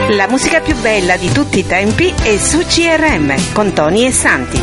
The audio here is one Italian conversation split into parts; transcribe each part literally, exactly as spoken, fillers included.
La musica più bella di tutti i tempi è su C R M con Tony e Santi.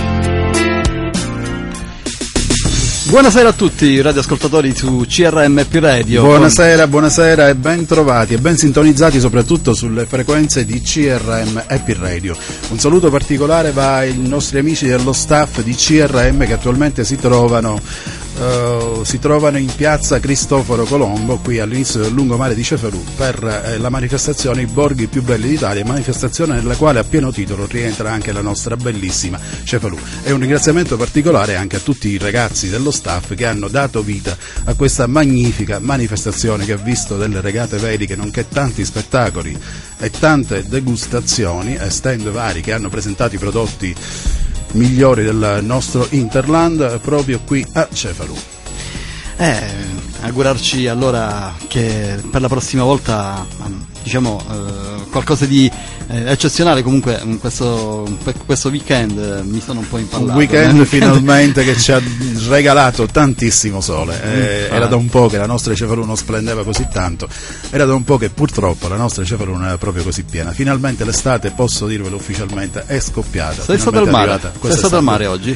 Buonasera a tutti radioascoltatori su C R M P Radio. Buonasera, buonasera e ben trovati e ben sintonizzati soprattutto sulle frequenze di C R M Happy Radio. Un saluto particolare va ai nostri amici dello staff di C R M che attualmente si trovano Uh, si trovano in piazza Cristoforo Colombo, qui all'inizio del lungomare di Cefalù, per eh, la manifestazione I Borghi più belli d'Italia, manifestazione nella quale a pieno titolo rientra anche la nostra bellissima Cefalù. E un ringraziamento particolare anche a tutti i ragazzi dello staff che hanno dato vita a questa magnifica manifestazione che ha visto delle regate veliche, nonché tanti spettacoli e tante degustazioni e stand vari che hanno presentato i prodotti migliori del nostro Interland proprio qui a Cefalù. Eh, augurarci allora che per la prossima volta diciamo eh, qualcosa di eh, eccezionale. Comunque in questo, questo weekend eh, mi sono un po' impallato. Un weekend, weekend finalmente che ci ha regalato tantissimo sole. Eh, era da un po' che la nostra Cefalù non splendeva così tanto, era da un po' che purtroppo la nostra Cefalù non era proprio così piena. Finalmente l'estate, posso dirvelo ufficialmente, è scoppiata. Sei stato al mare? Sei stato al mare oggi?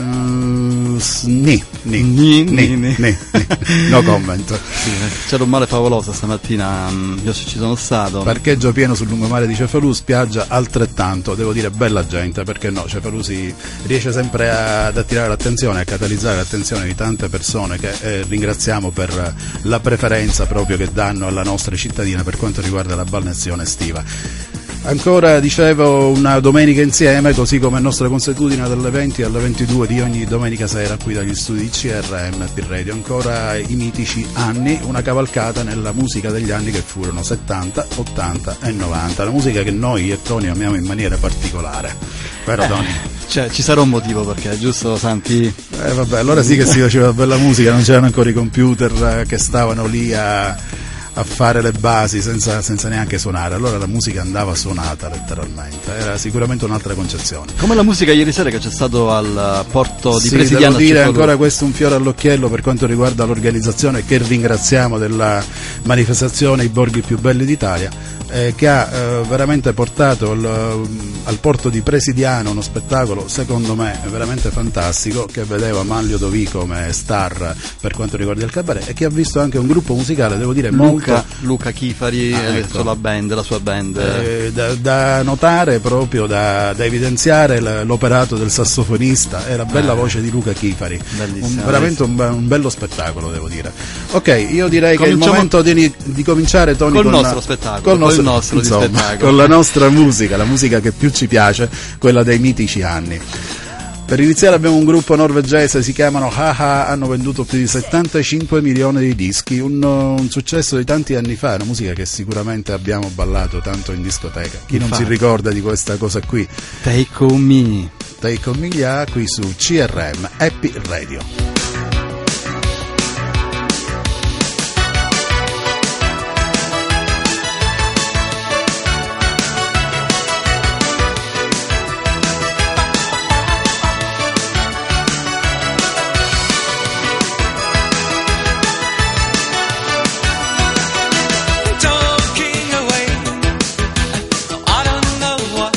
Uh, ni, ni, ni, ni, ni, ni. ni, no comment. Sì, c'era un mare favoloso stamattina, io ci sono stato. Parcheggio pieno sul lungomare di Cefalù, spiaggia altrettanto, devo dire bella gente, perché no, Cefalù si riesce sempre ad attirare l'attenzione, a catalizzare l'attenzione di tante persone che eh, ringraziamo per la preferenza proprio che danno alla nostra cittadina per quanto riguarda la balneazione estiva. Ancora, dicevo, una domenica insieme, così come è nostra consuetudine dalle venti alle ventidue di ogni domenica sera qui dagli studi di C R M P Radio. Ancora i mitici anni, una cavalcata nella musica degli anni che furono settanta, ottanta e novanta, la musica che noi e Tony amiamo in maniera particolare, vero eh, Tony? Cioè, ci sarà un motivo perché, giusto Santi? Eh vabbè, allora sì che si faceva bella musica, non c'erano ancora i computer che stavano lì a a fare le basi senza, senza neanche suonare, allora la musica andava suonata letteralmente, era sicuramente un'altra concezione. Come la musica ieri sera che c'è stato al porto di sì, Presidiano. Devo dire ancora questo un fiore all'occhiello per quanto riguarda l'organizzazione, che ringraziamo, della manifestazione I Borghi più belli d'Italia, eh, che ha eh, veramente portato al, al porto di Presidiano uno spettacolo secondo me veramente fantastico, che vedeva Manlio Dovì come star per quanto riguarda il cabaret e che ha visto anche un gruppo musicale, devo dire, molto Luca, Luca Chifari, ah, eh, ecco. la band, la sua band. Eh, da, da notare proprio, da, da evidenziare l'operato del sassofonista e la bella eh. voce di Luca Chifari. Un, veramente un, un bello spettacolo, devo dire. Ok, io direi Cominciamo che è il momento di, di cominciare, Tony, col con nostro la, spettacolo, col nostro, col nostro insomma, di spettacolo. con la nostra musica, la musica che più ci piace, quella dei mitici anni. Per iniziare abbiamo un gruppo norvegese, si chiamano Haha, hanno venduto più di settantacinque milioni di dischi, un, un successo di tanti anni fa, una musica che sicuramente abbiamo ballato tanto in discoteca. Chi non Infatti. si ricorda di questa cosa qui? Take on me. Take on me, yeah, qui su C R M Happy Radio.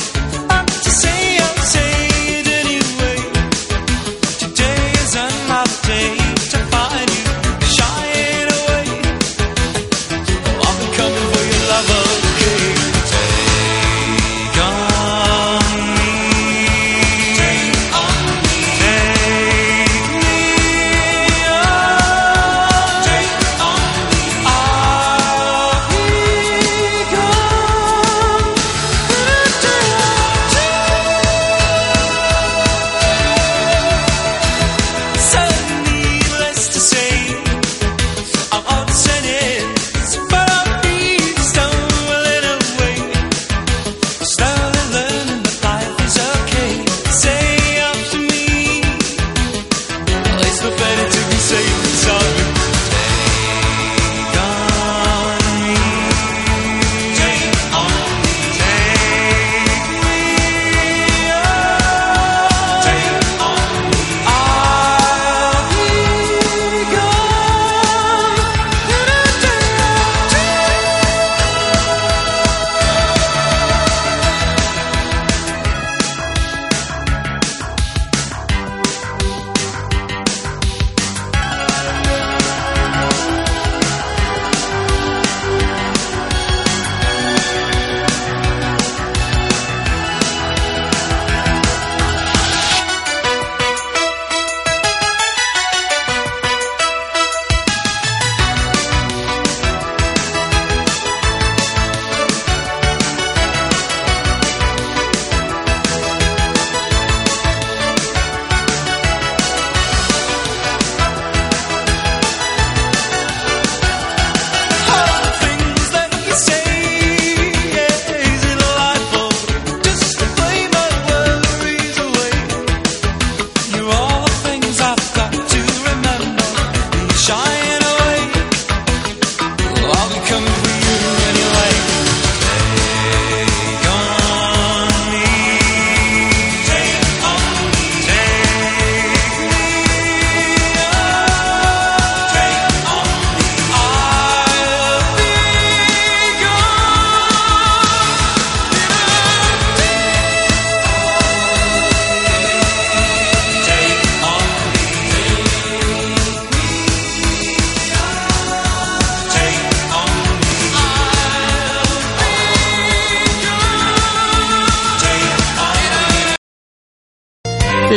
Today is another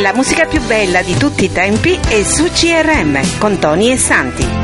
La musica più bella di tutti i tempi è su C R M con Tony e Santi.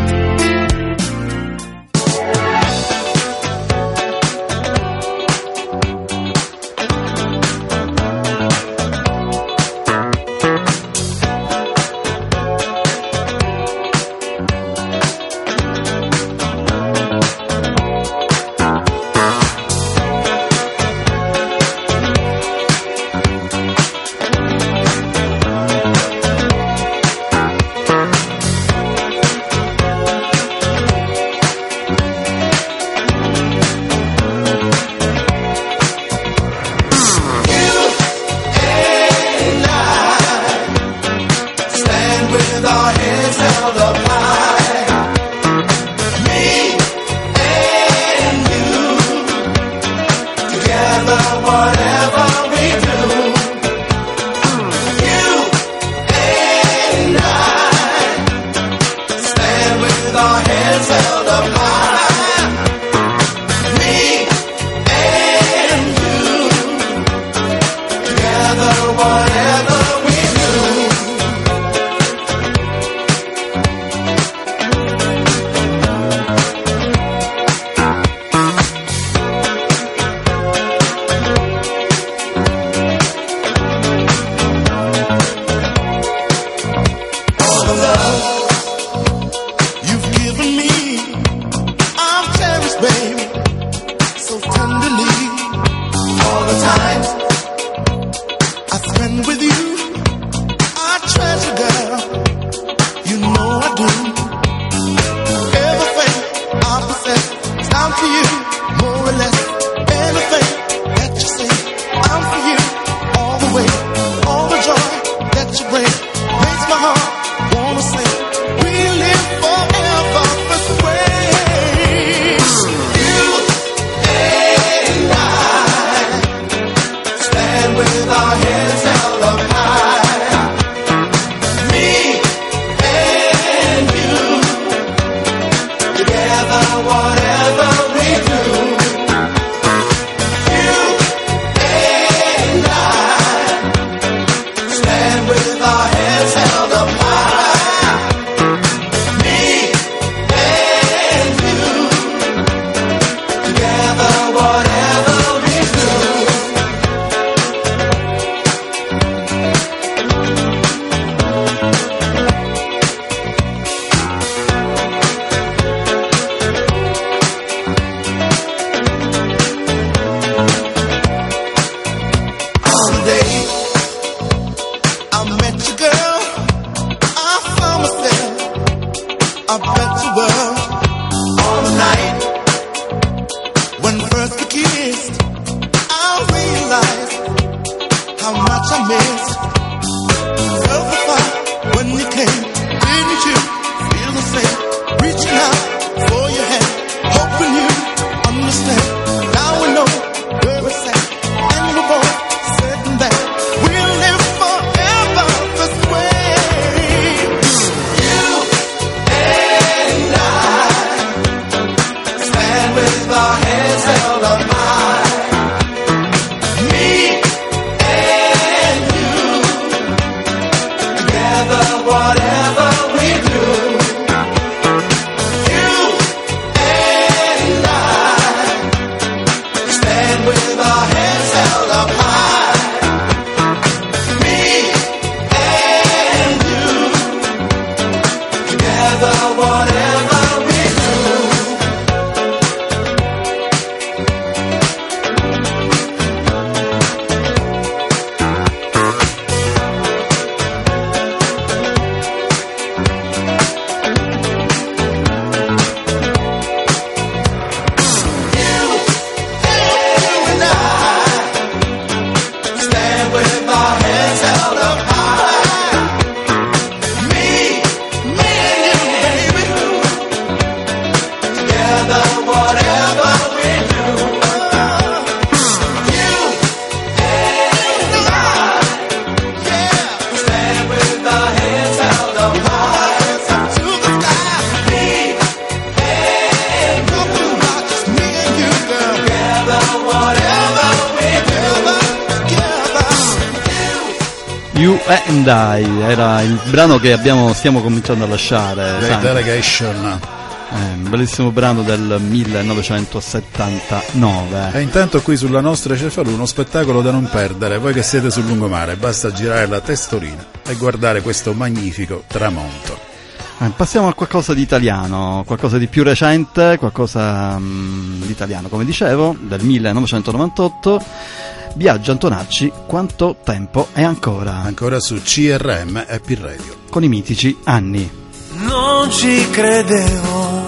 Eh dai, era il brano che abbiamo, stiamo cominciando a lasciare. The Delegation. Eh, un bellissimo brano del millenovecentosettantanove. E intanto qui sulla nostra Cefalù uno spettacolo da non perdere. Voi che siete sul lungomare, basta girare la testolina e guardare questo magnifico tramonto. Eh, passiamo a qualcosa di italiano, qualcosa di più recente, qualcosa um, di italiano, come dicevo, del millenovecentonovantotto. Biagio Antonacci, Quanto tempo è ancora? Ancora su C R M Happy Radio. Con i mitici Anni. Non ci credevo,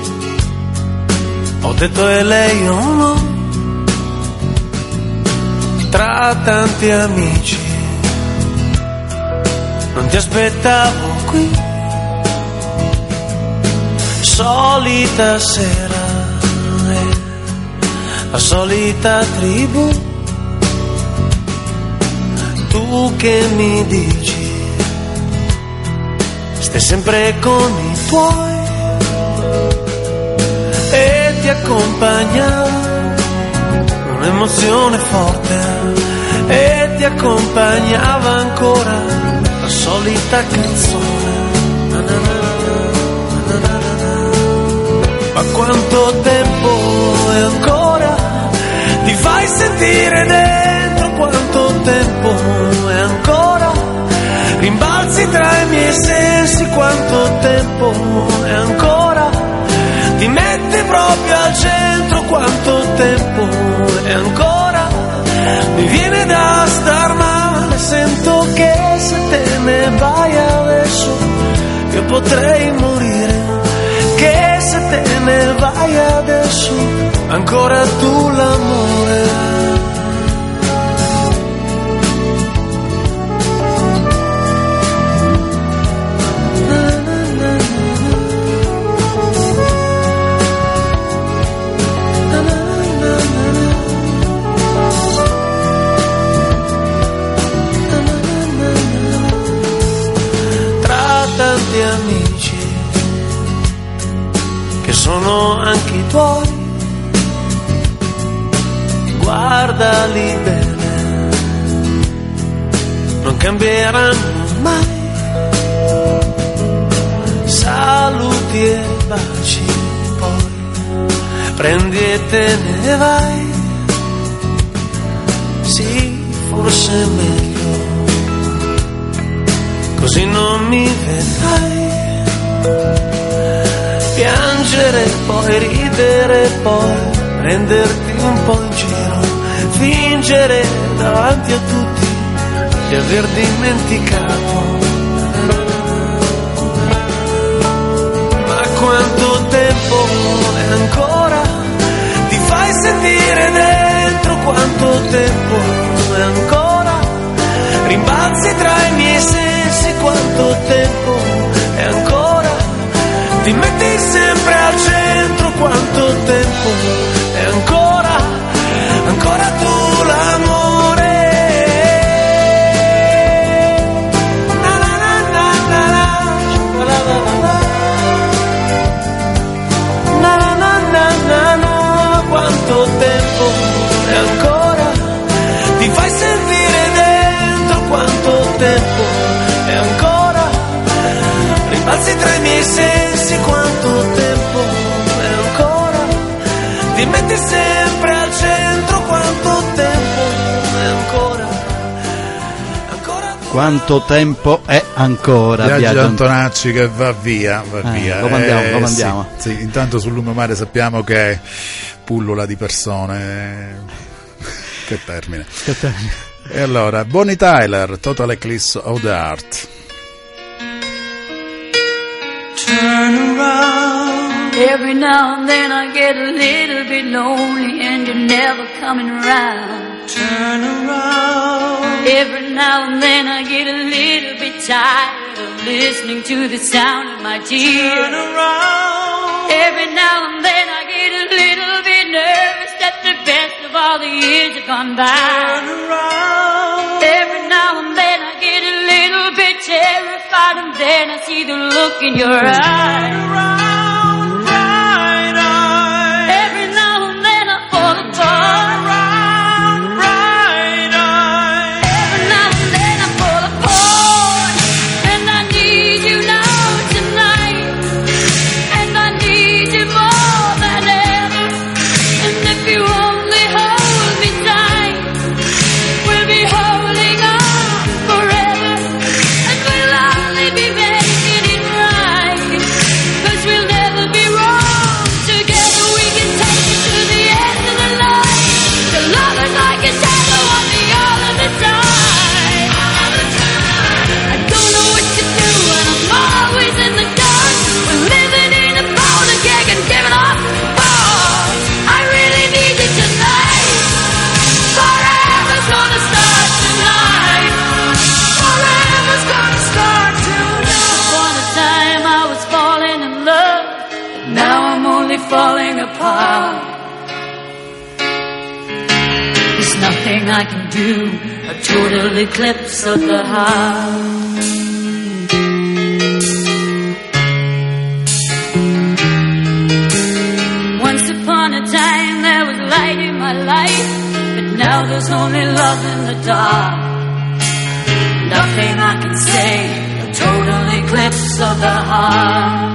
ho detto e lei o no, tra tanti amici, non ti aspettavo qui, solita sera, eh, la solita tribù, tu che mi dici stai sempre con i tuoi e ti accompagna un'emozione forte e ti accompagnava ancora la solita canzone. Ma quanto tempo è ancora? Ti fai sentire dentro, quanto tempo è ancora? Rimbalzi tra i miei sensi, quanto tempo è ancora? Ti metti proprio al centro, quanto tempo è ancora? Mi viene da star male, sento che se te ne vai adesso io potrei morire, che se te ne vai adesso ancora tu l'amore. Amici che sono anche i tuoi, guardali bene, non cambieranno mai, saluti e baci, poi prendi e te ne vai, sì, forse è meglio, così non mi vedrai piangere, poi ridere, poi prenderti un po' in giro, fingere davanti a tutti di aver dimenticato. Ma quanto tempo è ancora? Ti fai sentire dentro, quanto tempo è ancora? Rimbalzi tra i miei sensi, quanto tempo è ancora? Ti metti sempre al centro, quanto tempo è ancora? Ancora tu l'amore. Na na na na na na na na na na na. Quanto tempo è ancora? Ti fai sentire dentro, quanto tempo è ancora? Rimbalzi tra i miei sensi, quanto tempo è ancora? Ti metti sempre al centro, quanto tempo è ancora? Ancora tu. Quanto tempo è ancora? Biagio Biagio Antonacci che va via, va eh, via. Lo mandiamo, eh, lo mandiamo. Sì, sì, intanto sul lungomare sappiamo che pullula di persone. Che termine. Che termine. E allora, Bonnie Tyler, Total Eclipse of the Heart. Turn around. Every now and then I get a little bit lonely and you're never coming around. Turn around. Every now and then I get a little bit tired of listening to the sound of my tears. Turn around. Every now and then I get a little bit nervous that the best of all the years have gone by. Turn around. Every now and then I get a little bit terrified and then I see the look in your eyes. Turn around, bright eyes. Every now and then I fall apart. Turn around, bright eyes. Every now and then I fall apart. falling apart. There's nothing I can do, a total eclipse of the heart. Once upon a time there was light in my life, but now there's only love in the dark. Nothing I can say, a total eclipse of the heart.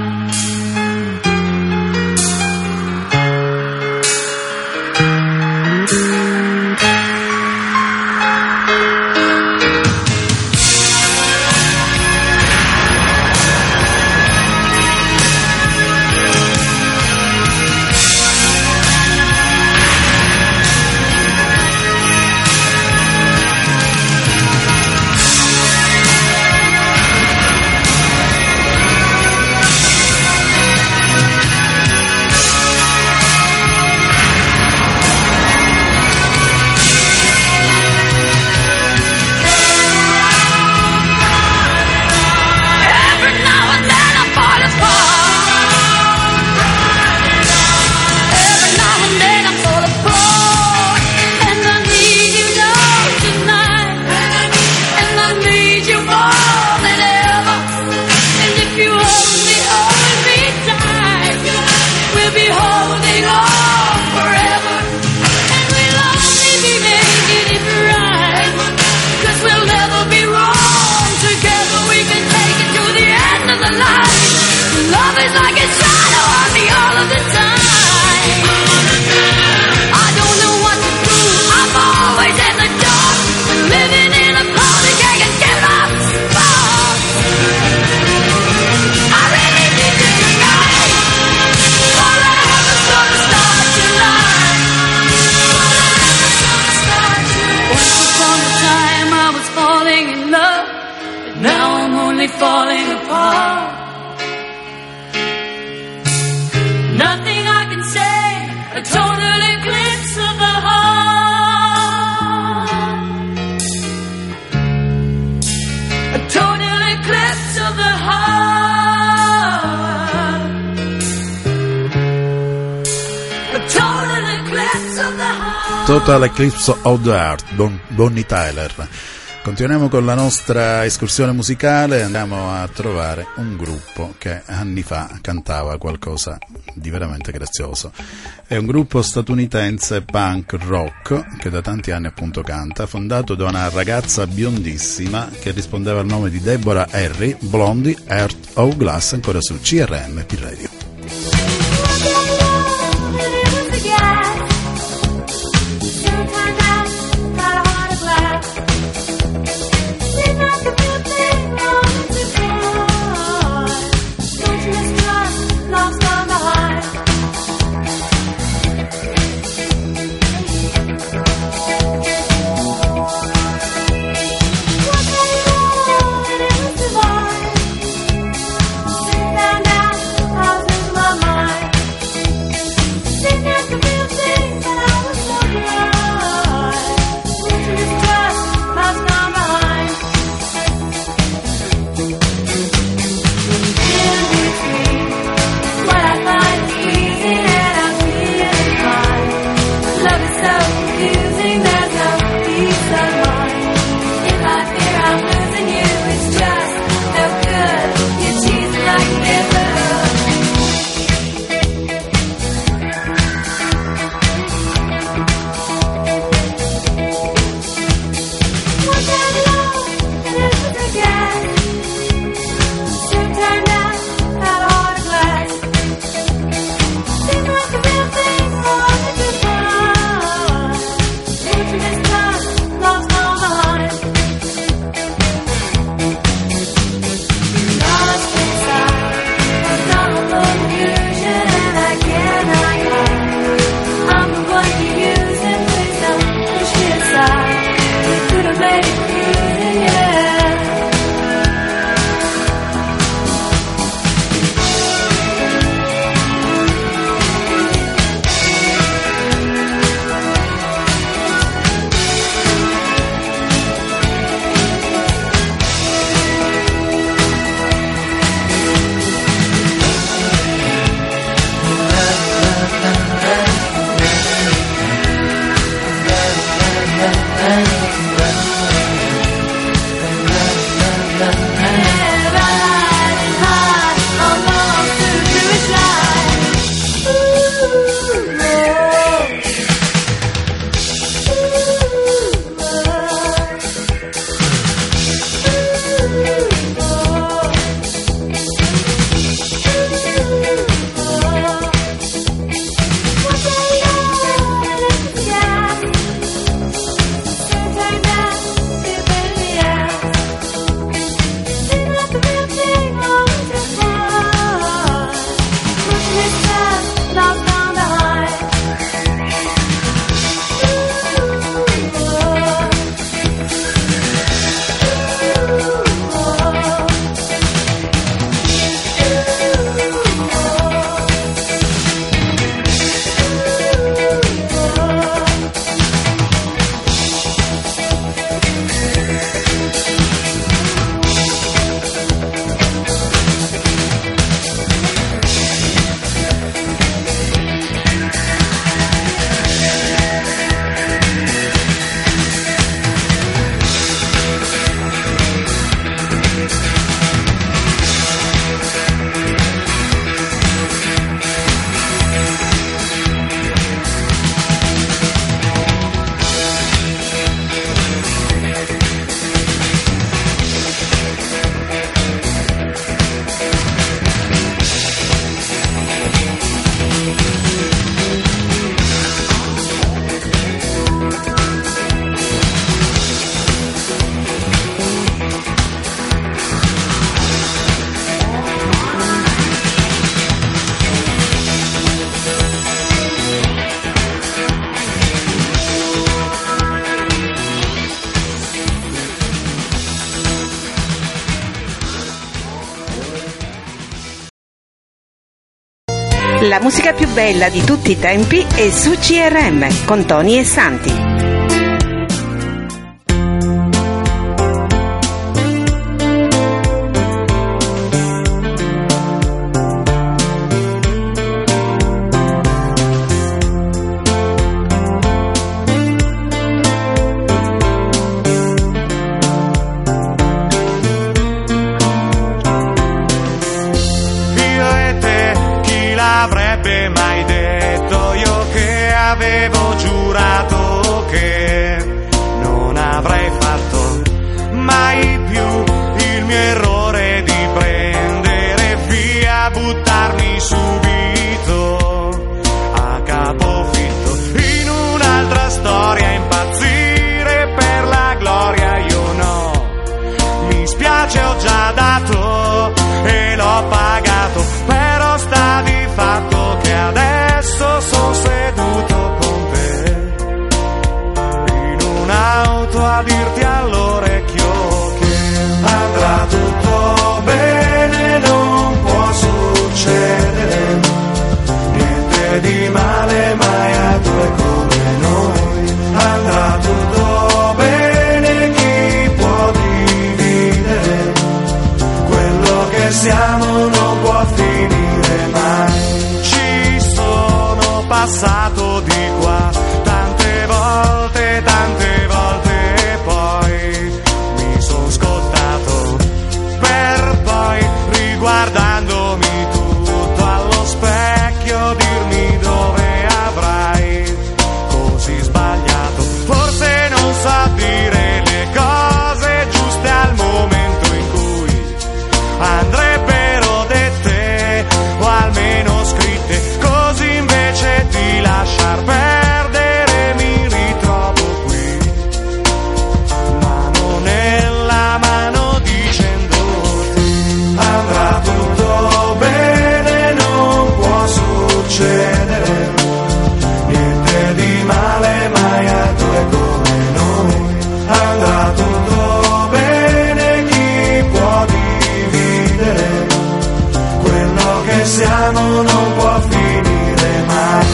Falling apart. Nothing I can say, a total eclipse of the heart. A total eclipse of the heart. A total eclipse of the heart. Total Eclipse of the Heart, Bon- Bonnie Tyler. Continuiamo con la nostra escursione musicale, andiamo a trovare un gruppo che anni fa cantava qualcosa di veramente grazioso. È un gruppo statunitense punk rock che da tanti anni appunto canta, fondato da una ragazza biondissima che rispondeva al nome di Deborah Harry, Blondie Heart of Glass, ancora su C R M P Radio. Down, thousands of my mind. La musica più bella di tutti i tempi è su C R M con Tony e Santi. Mai detto io che avevo giurato che non avrei fatto mai più il mio errore di prendere via, buttarmi subito a capofitto in un'altra storia, impazzire per la gloria. Io no, mi spiace, ho già dato e l'ho pagato, però sta di fatto che adesso sono seduto con te in un'auto a dirti all'orecchio che andrà tutto bene, non può succedere niente di male mai a due come noi. Andrà tutto bene, chi può dividere quello che siamo non può finire mai. Passato di qua tante volte, tante volte e poi mi son scottato per poi riguardandomi tutto allo specchio dirmi dove avrai così sbagliato. Forse non so dire le cose giuste al momento in cui andrebbero dette o almeno scritte, così invece di lasciar perdere mi ritrovo qui, mano nella mano dicendoti andrà tutto bene, non può succedere niente di male mai a due come noi. Andrà tutto bene, chi può dividere quello che siamo non può finire mai.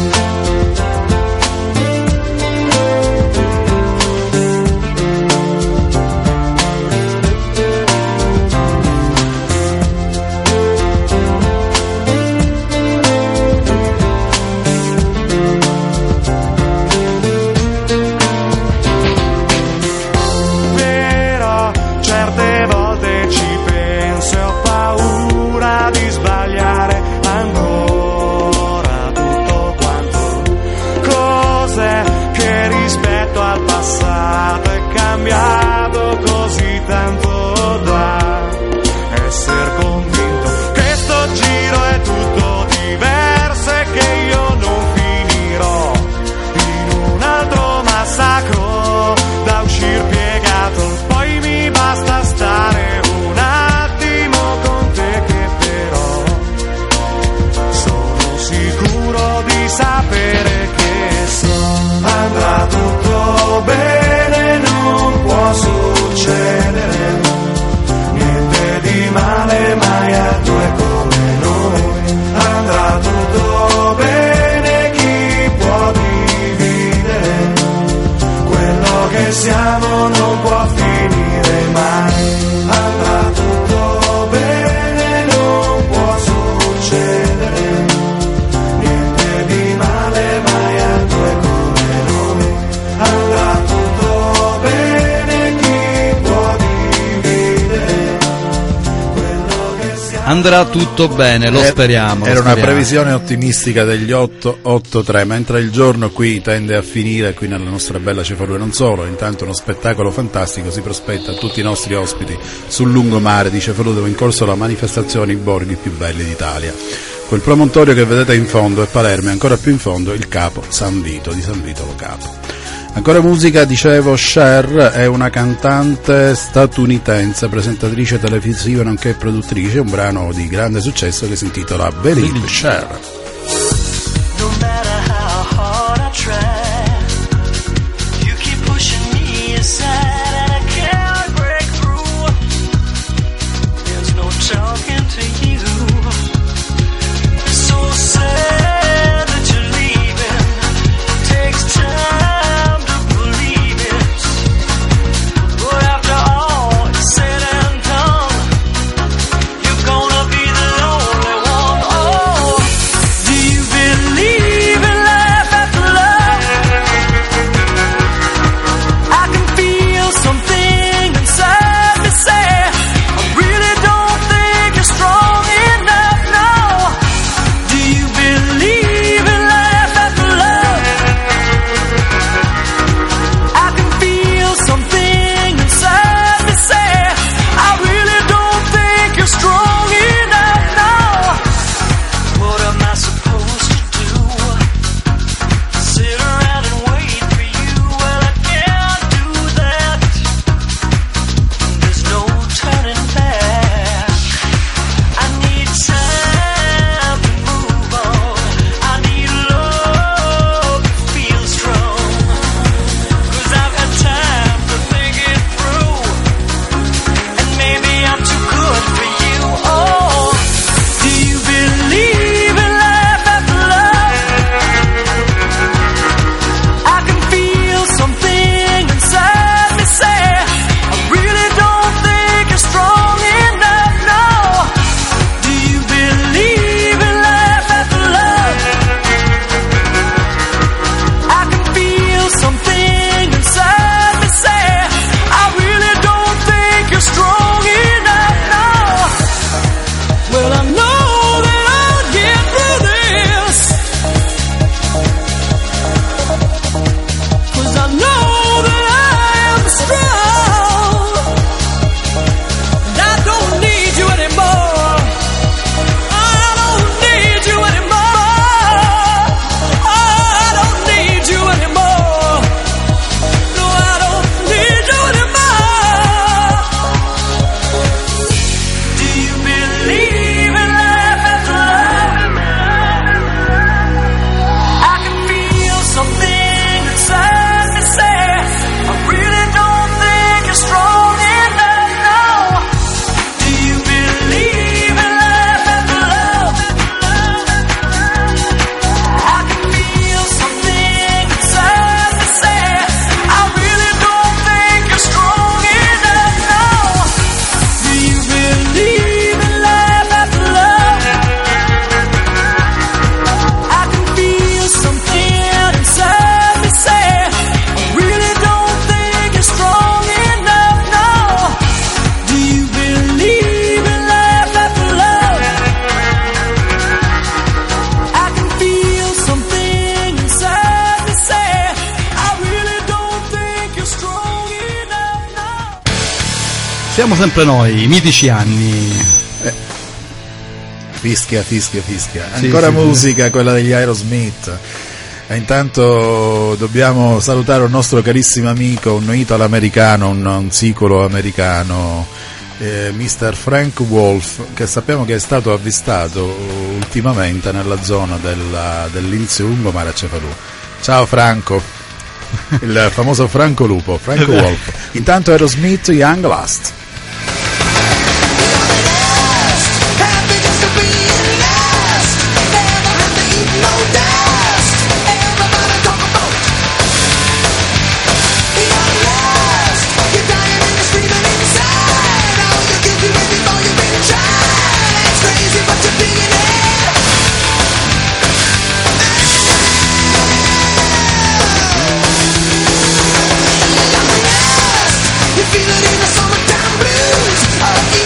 Però certe volte ci penso e ho paura di sbagliare ancora tutto quanto. Cos'è che rispetto al passato è cambiato così tanto da essere convinto che sto giro è tutto diverso e che io non finirò in un altro massacro da uscir piegato. Poi mi basta stare un attimo con te che però sono sicuro di sapere che so andrà tutto bene, non può succedere niente di male mai a due come noi. Andrà tutto bene, chi può dividere quello che siamo non può finire mai. Andrà tutto bene, non può succedere niente di male mai a due come noi. Andrà tutto bene, chi può dividere quello che siamo. Andrà tutto bene, lo speriamo. Era lo una speriamo. previsione ottimistica degli otto otto tre, mentre il giorno qui tende a finire, qui nella nostra bella Cefalù e non solo. Intanto uno spettacolo fantastico si prospetta a tutti i nostri ospiti sul lungomare di Cefalù, dove è in corso la manifestazione I borghi più belli d'Italia. Quel promontorio che vedete in fondo è Palermo e ancora più in fondo il capo San Vito, di San Vito Lo Capo. Ancora musica, dicevo, Cher è una cantante statunitense, presentatrice televisiva nonché produttrice, un brano di grande successo che si intitola Believe. Cher. No matter how hard I try, you keep pushing me aside and I can't break through. There's no talking to you. So sad. siamo sempre noi, i mitici anni. Eh, fischia, fischia, fischia. Sì, Ancora sì, musica, sì. Quella degli Aerosmith. E intanto dobbiamo salutare un nostro carissimo amico, un italo-americano, un, un sicolo americano, eh, mister Frank Wolf, che sappiamo che è stato avvistato ultimamente nella zona della, dell'Inizio Lungomare a Cefalù. Ciao Franco, il famoso Franco Lupo, Frank Wolf. Intanto Aerosmith, Young Last. Feel it in the summertime blues.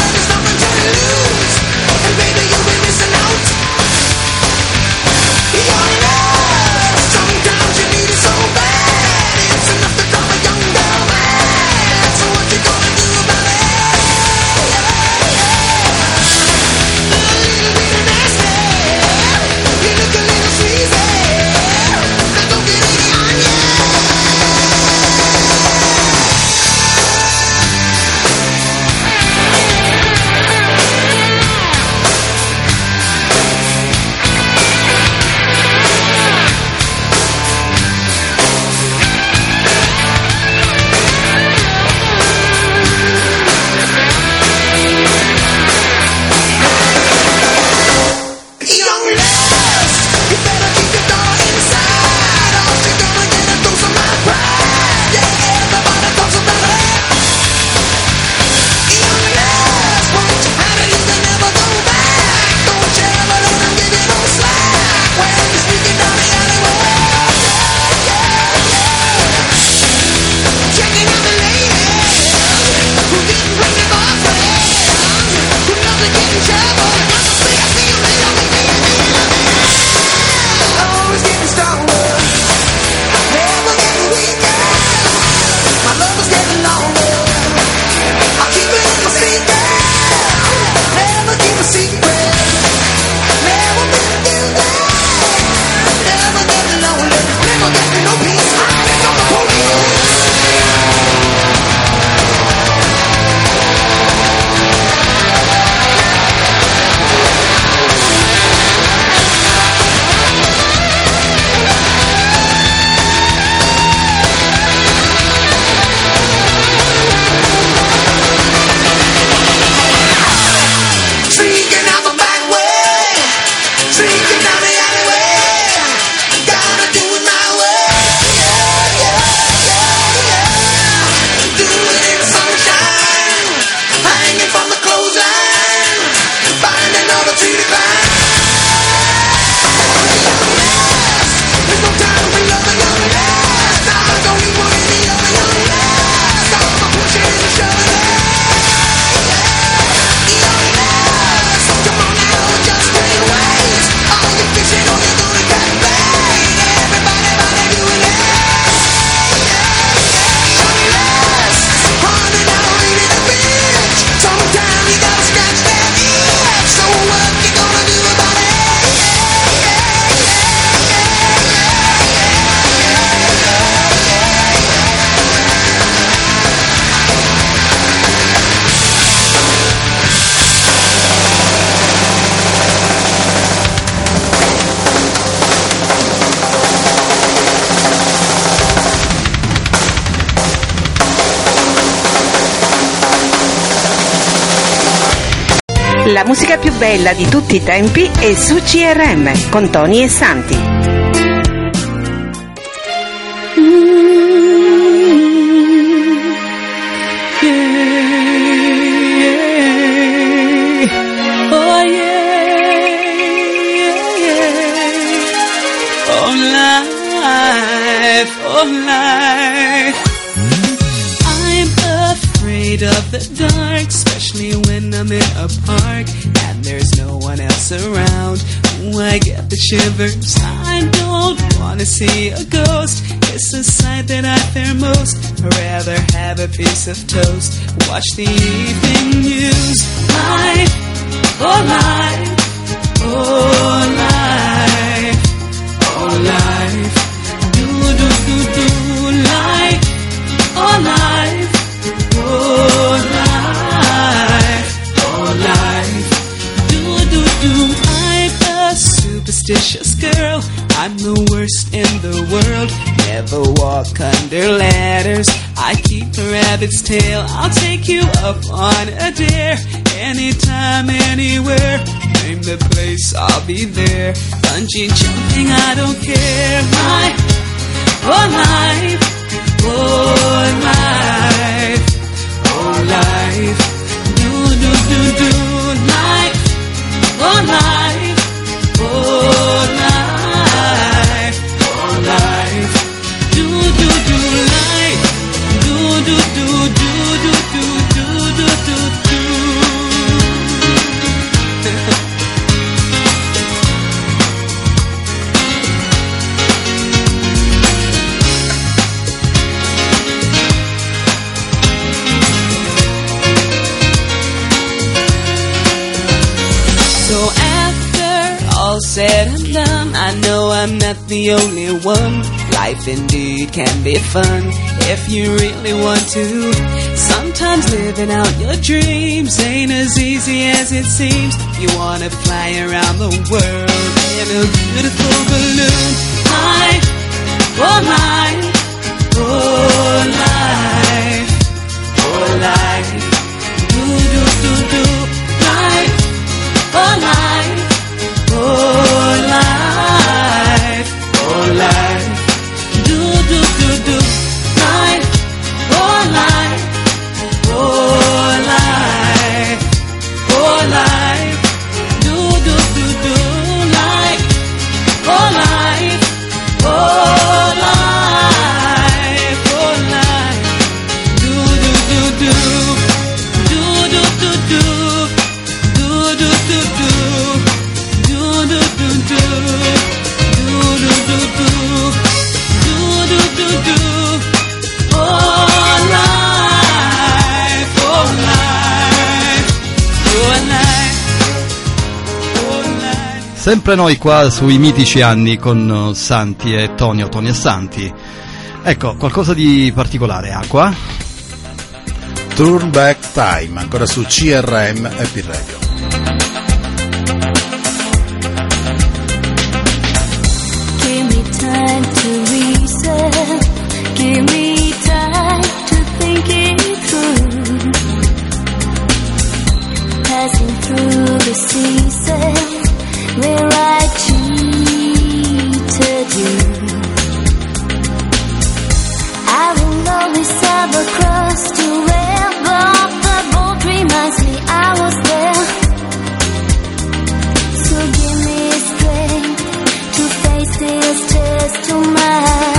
La musica più bella di tutti i tempi è su C R M con Tony e Santi. Of the dark, especially when I'm in a park and there's no one else around. Oh, I get the shivers. I don't wanna see a ghost. It's a sight that I fear most. I'd rather have a piece of toast. Watch the evening news. Life, oh life, oh life, oh life. Do do do do life, oh life, oh life, oh life. Do do do. I'm a superstitious girl. I'm the worst in the world. Never walk under ladders. I keep a rabbit's tail. I'll take you up on a dare. Anytime, anywhere. Name the place, I'll be there. Bungee jumping, I don't care. Life, oh life, oh life, oh life. Do do do do life, oh life, oh life, oh life. Do do do life, do do do do do do do do do. So after all said and done, I know I'm not the only one. Life indeed can be fun if you really want to. Sometimes living out your dreams ain't as easy as it seems. You wanna fly around the world in a beautiful balloon. Life, oh life, oh life, oh life. Do do do do life, oh life, oh life, oh life. Do do do do life, oh life, oh life, oh life. Do do do do life, oh life, oh life, oh life. Do do do do, do do do do, do do do do, do do do do, do do do do. Do do do, oh life, oh life, oh life, oh life. Sempre noi qua sui mitici anni con Santi e Tonio, Tony e Santi. Ecco, qualcosa di particolare, Acqua? Turn Back Time, ancora su C R M Happy Radio. Give me time to think it through. Passing through the seasons where I cheated you. I will always have a cross to wear, but the boat reminds me I was there. So give me strength to face this test to mine.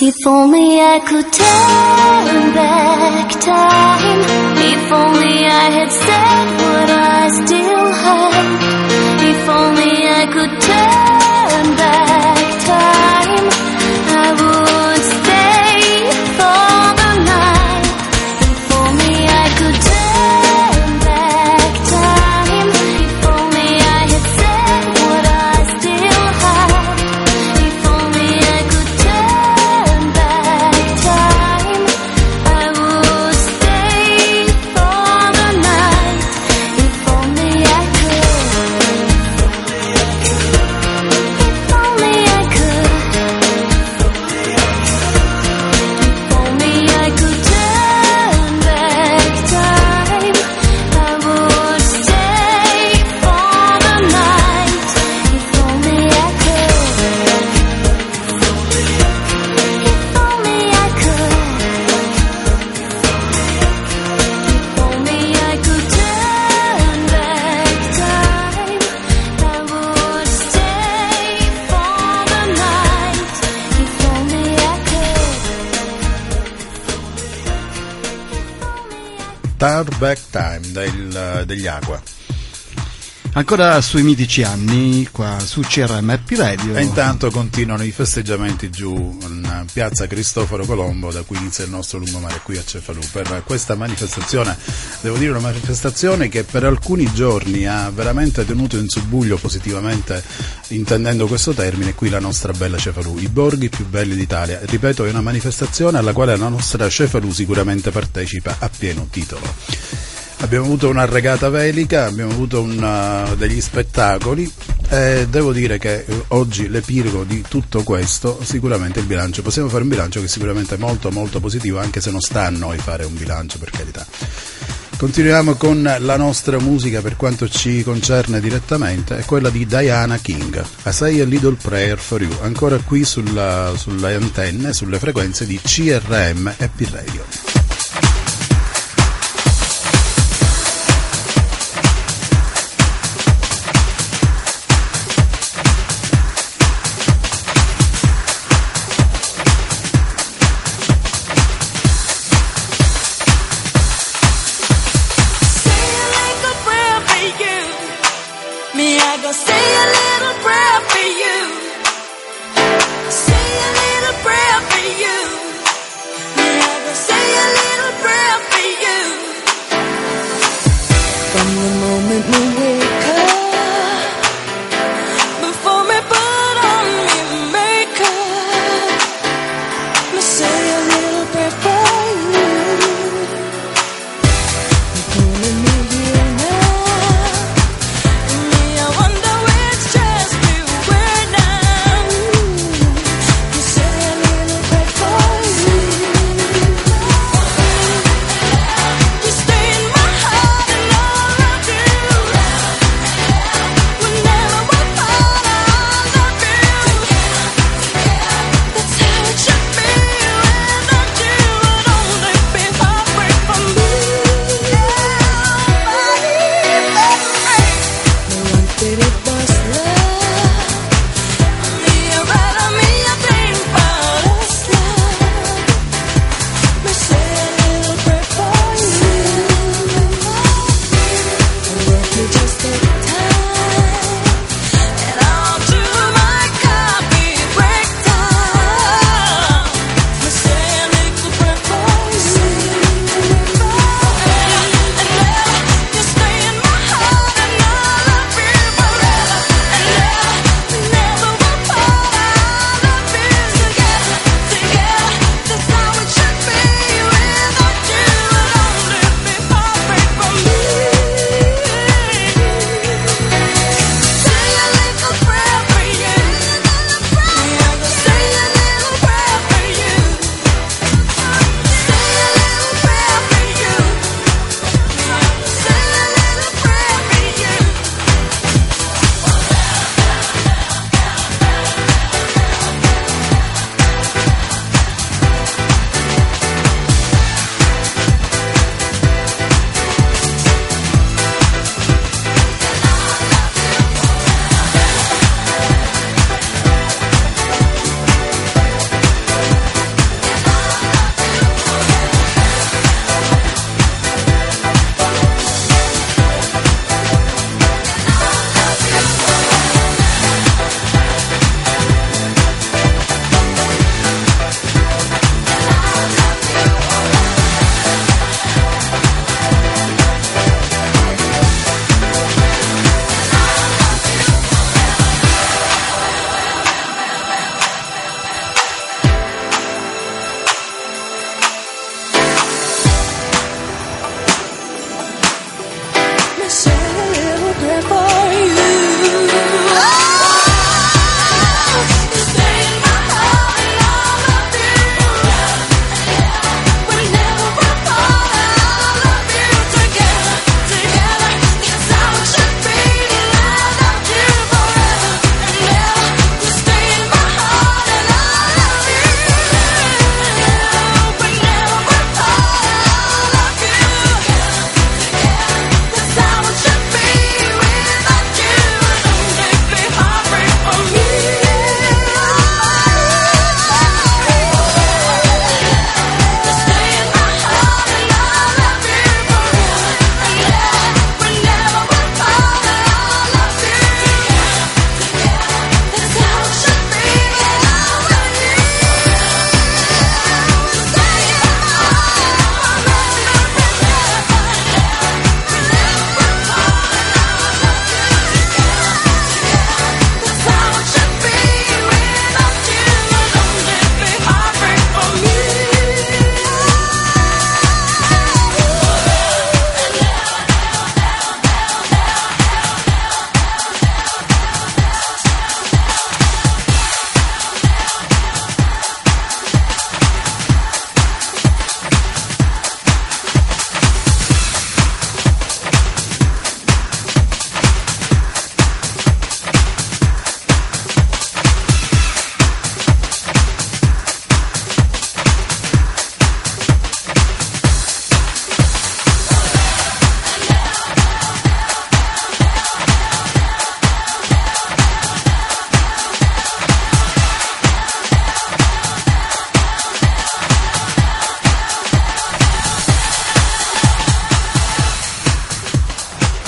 If only I could turn back time. If only I had said what I still have. If only I could turn back time, I would stay for the night. If only I could turn back time. If only I had said what I still have. If only I could turn back time, I would stay for the night. If only I could. If only I could. If only I could turn back time, I would stay for the night. If only I could. If only I could. If only I could turn back time, I would stay for the night. If only I could. Turn Back Time del- degli Aqua. Ancora sui mitici anni, qua su C R M Happy Radio. E intanto continuano i festeggiamenti giù in piazza Cristoforo Colombo, da cui inizia il nostro lungomare qui a Cefalù, per questa manifestazione. Devo dire una manifestazione che per alcuni giorni ha veramente tenuto in subbuglio positivamente, intendendo questo termine, qui la nostra bella Cefalù, i borghi più belli d'Italia. Ripeto, è una manifestazione alla quale la nostra Cefalù sicuramente partecipa a pieno titolo. Abbiamo avuto una regata velica, abbiamo avuto una, degli spettacoli, e devo dire che eh, oggi l'epilogo di tutto questo, sicuramente il bilancio, possiamo fare un bilancio che sicuramente è molto molto positivo, anche se non sta a noi fare un bilancio, per carità. Continuiamo con la nostra musica per quanto ci concerne direttamente, è quella di Diana King, I Say a Little Prayer for You, ancora qui sulla, sulle antenne, sulle frequenze di C R M Happy Radio. Me, I go say a little prayer for you. Say a little prayer for you. Me, I go say a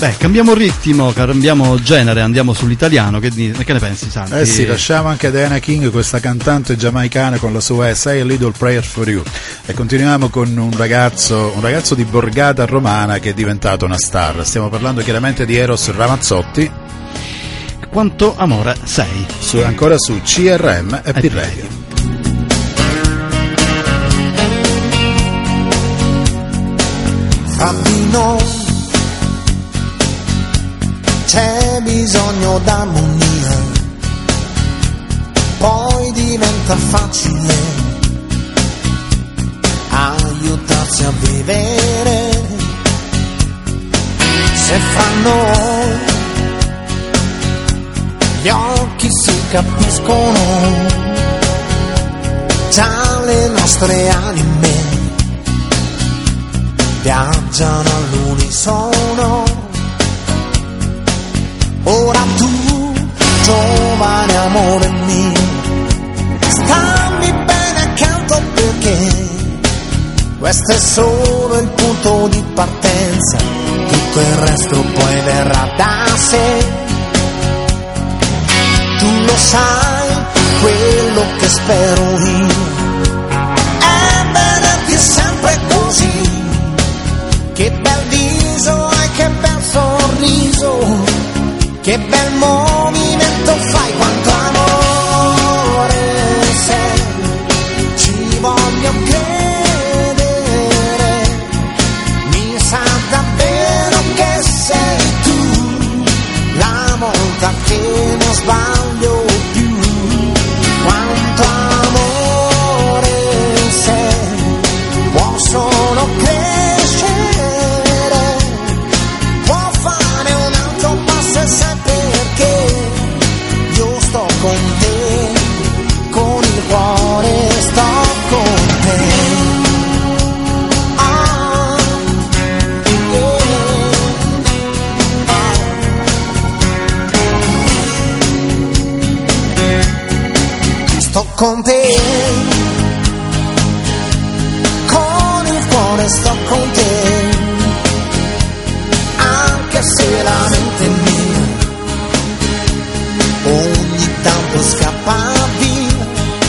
Beh, cambiamo ritmo, cambiamo genere, andiamo sull'italiano. Che, che ne pensi, Santi? Eh sì, lasciamo anche Diana King, questa cantante giamaicana, con la sua Say a Little Prayer for You, e continuiamo con un ragazzo un ragazzo di Borgata Romana che è diventato una star. Stiamo parlando chiaramente di Eros Ramazzotti. Quanto amore sei, su, ancora su C R M Happy Radio. Fra di noi c'è bisogno d'armonia, poi diventa facile aiutarsi a vivere. Se fra noi gli occhi si capiscono, già le nostre anime viaggiano all'unisono. Ora tu, giovane amore mio, stammi bene accanto, perché questo è solo il punto di partenza, tutto il resto poi verrà da sé. Tu lo sai, quello che spero io è vederti sempre così. Che bel viso hai, che bel sorriso, che bel movimento fai, quanto amore sei, ci voglio credere, mi sa davvero che sei tu, la volta che non sbaglio più, quanto amore sei, può solo credere. Con te, con il cuore sto con te. Ah, yeah. Sto con te, con il cuore sto con te, anche se la mente è mia ogni tanto scappa via.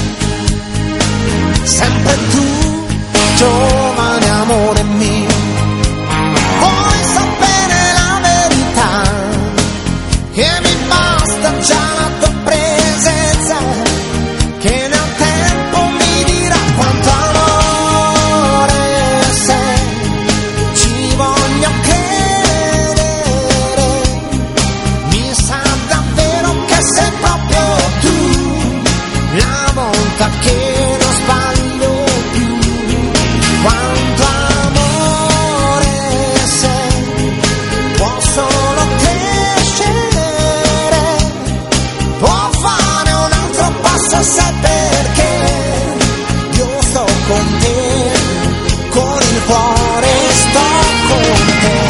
Sempre tu, giovane amore mio, vuoi sapere la verità, che mi basta già la tua presenza, che nel tempo mi dirà quanto amore sei, ci voglio credere, mi sa davvero che sei proprio la volta che non sbaglio più, quanto amore sei, può solo crescere, può fare un altro passo, sai perché io sto con te, con il cuore sto con te.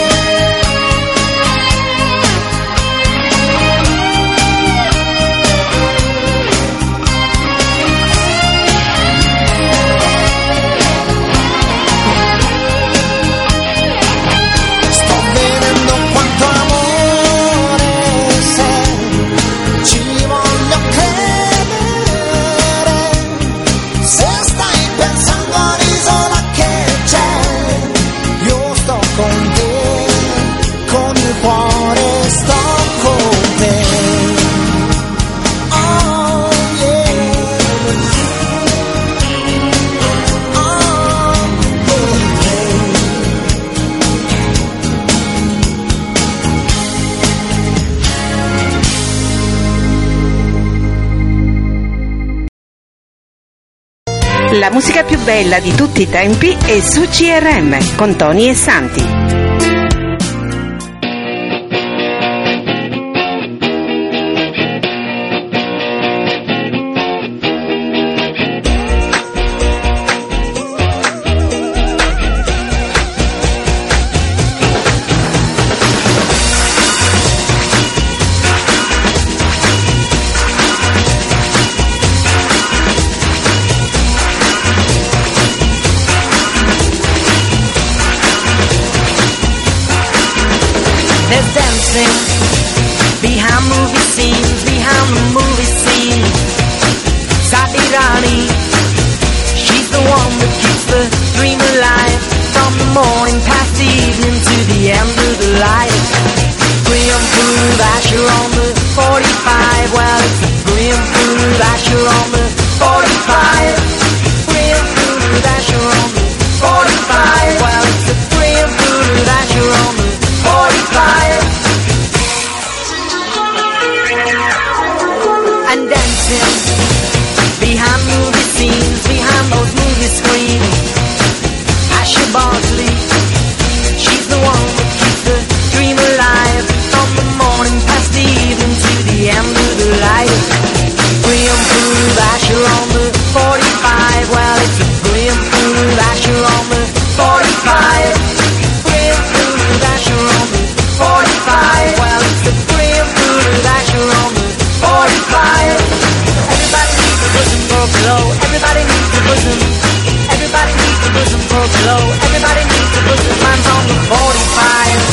La musica più bella di tutti i tempi è su C R M con Tony e Santi. There's dancing behind movie scenes, behind the movie scene. Sati Rani, she's the one that keeps the dream alive. From the morning past the evening to the end of the light. Graham Food Asher on the forty-five. Well, it's a Graham Food Asher on the forty-five. Graham Food Asher on the forty-five. Well, it's a Graham Food Asher on the forty-five. And dancing behind movie scenes, behind those movie screens. Asher Bosley, she's the one that keeps the dream alive. From the morning past the evening to the end of the light. Graham Food Asher on the forty-five. Well, it's a Graham Food Asher on the forty-five. Graham Food Asher on the forty-five. Well, it's a Graham Food Asher on the forty-five. Everybody needs a bosom for a glow. Everybody needs a bosom. Everybody needs a bosom for a glow. Everybody needs a bosom. Mine's on the forty-five.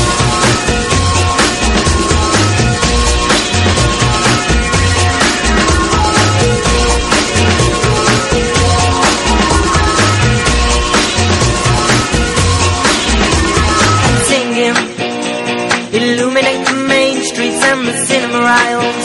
Illuminate the main streets and the cinema aisles.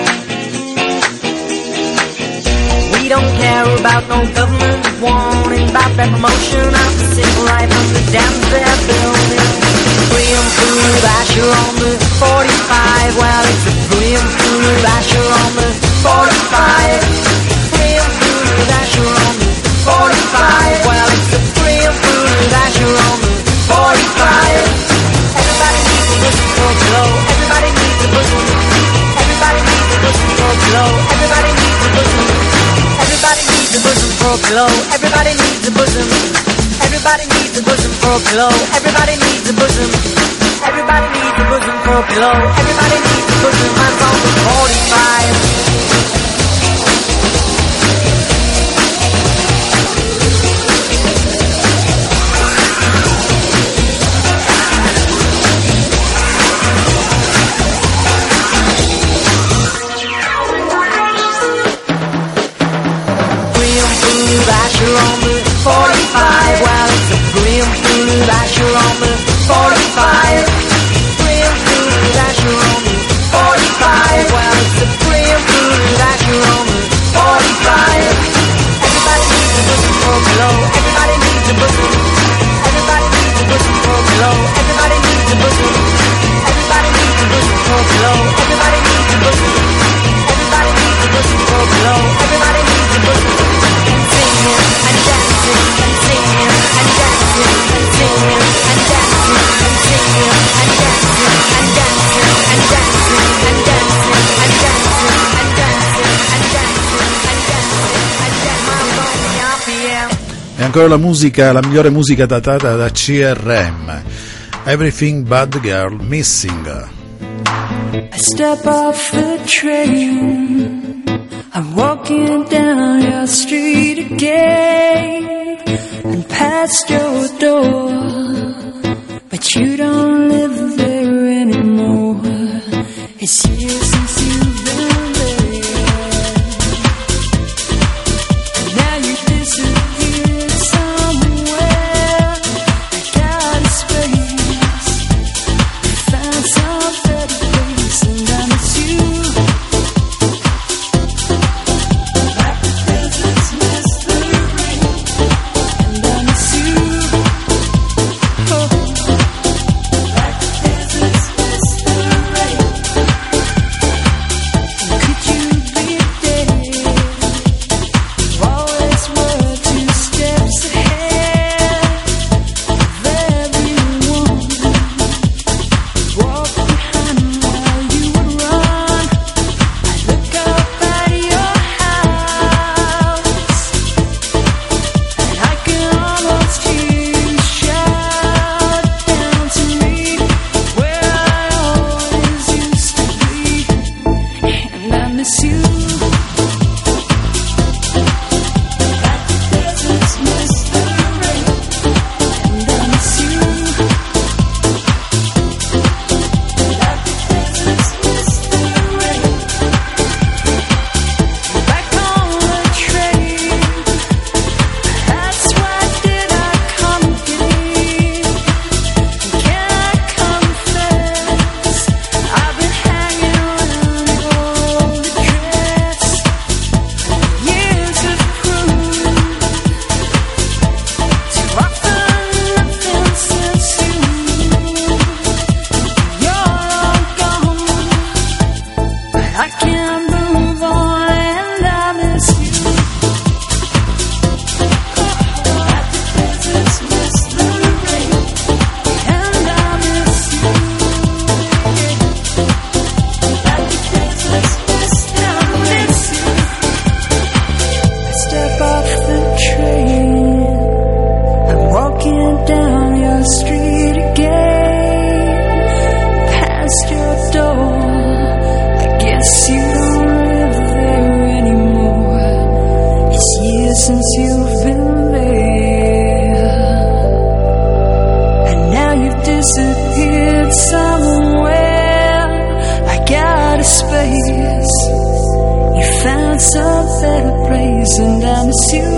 We don't care about no government warning about their promotion of the civil life of the dams they're building. Graham Food Asher on the forty-five. Well, it's a Graham Food Asher on the forty-five. Graham Food Asher on the forty-five. Well, it's a Graham Food Asher on the forty-five. Everybody needs a bosom for a glow. Everybody needs a bosom. Everybody needs a bosom for a glow. Everybody needs a bosom. Everybody needs a bosom for a glow. Everybody needs a bosom. Everybody needs a bosom for a glow. Everybody needs a bosom. Everybody needs a bosom for a glow. Everybody needs a bosom. Mine's on the forty-five. Asher on the forty-five. Well, it's a Graham Food Asher on the forty-five. Graham Food Asher on the forty-five. Well, it's a Graham Food Asher on the forty-five. Everybody needs a bosom for a glow. Everybody needs a bosom. Everybody needs a bosom for a glow. Everybody needs a bosom. Everybody needs a bosom for a glow. Everybody needs a bosom. Everybody needs a bosom for a glow. Everybody needs a bosom. And dancing and singing and dancing and singing and dancing and singing and dancing and dancing and dancing and dancing and dancing and dancing and dancing and dancing. E ancora la musica, la migliore musica datata da C R M. Everything But the Girl Missing. I step off the train, I'm walking down your street again and past your door, but you don't live there anymore. It's years since you've been there, and now you disappeared somewhere. I got a space, you found some better place, and I miss you. Like days, and I miss you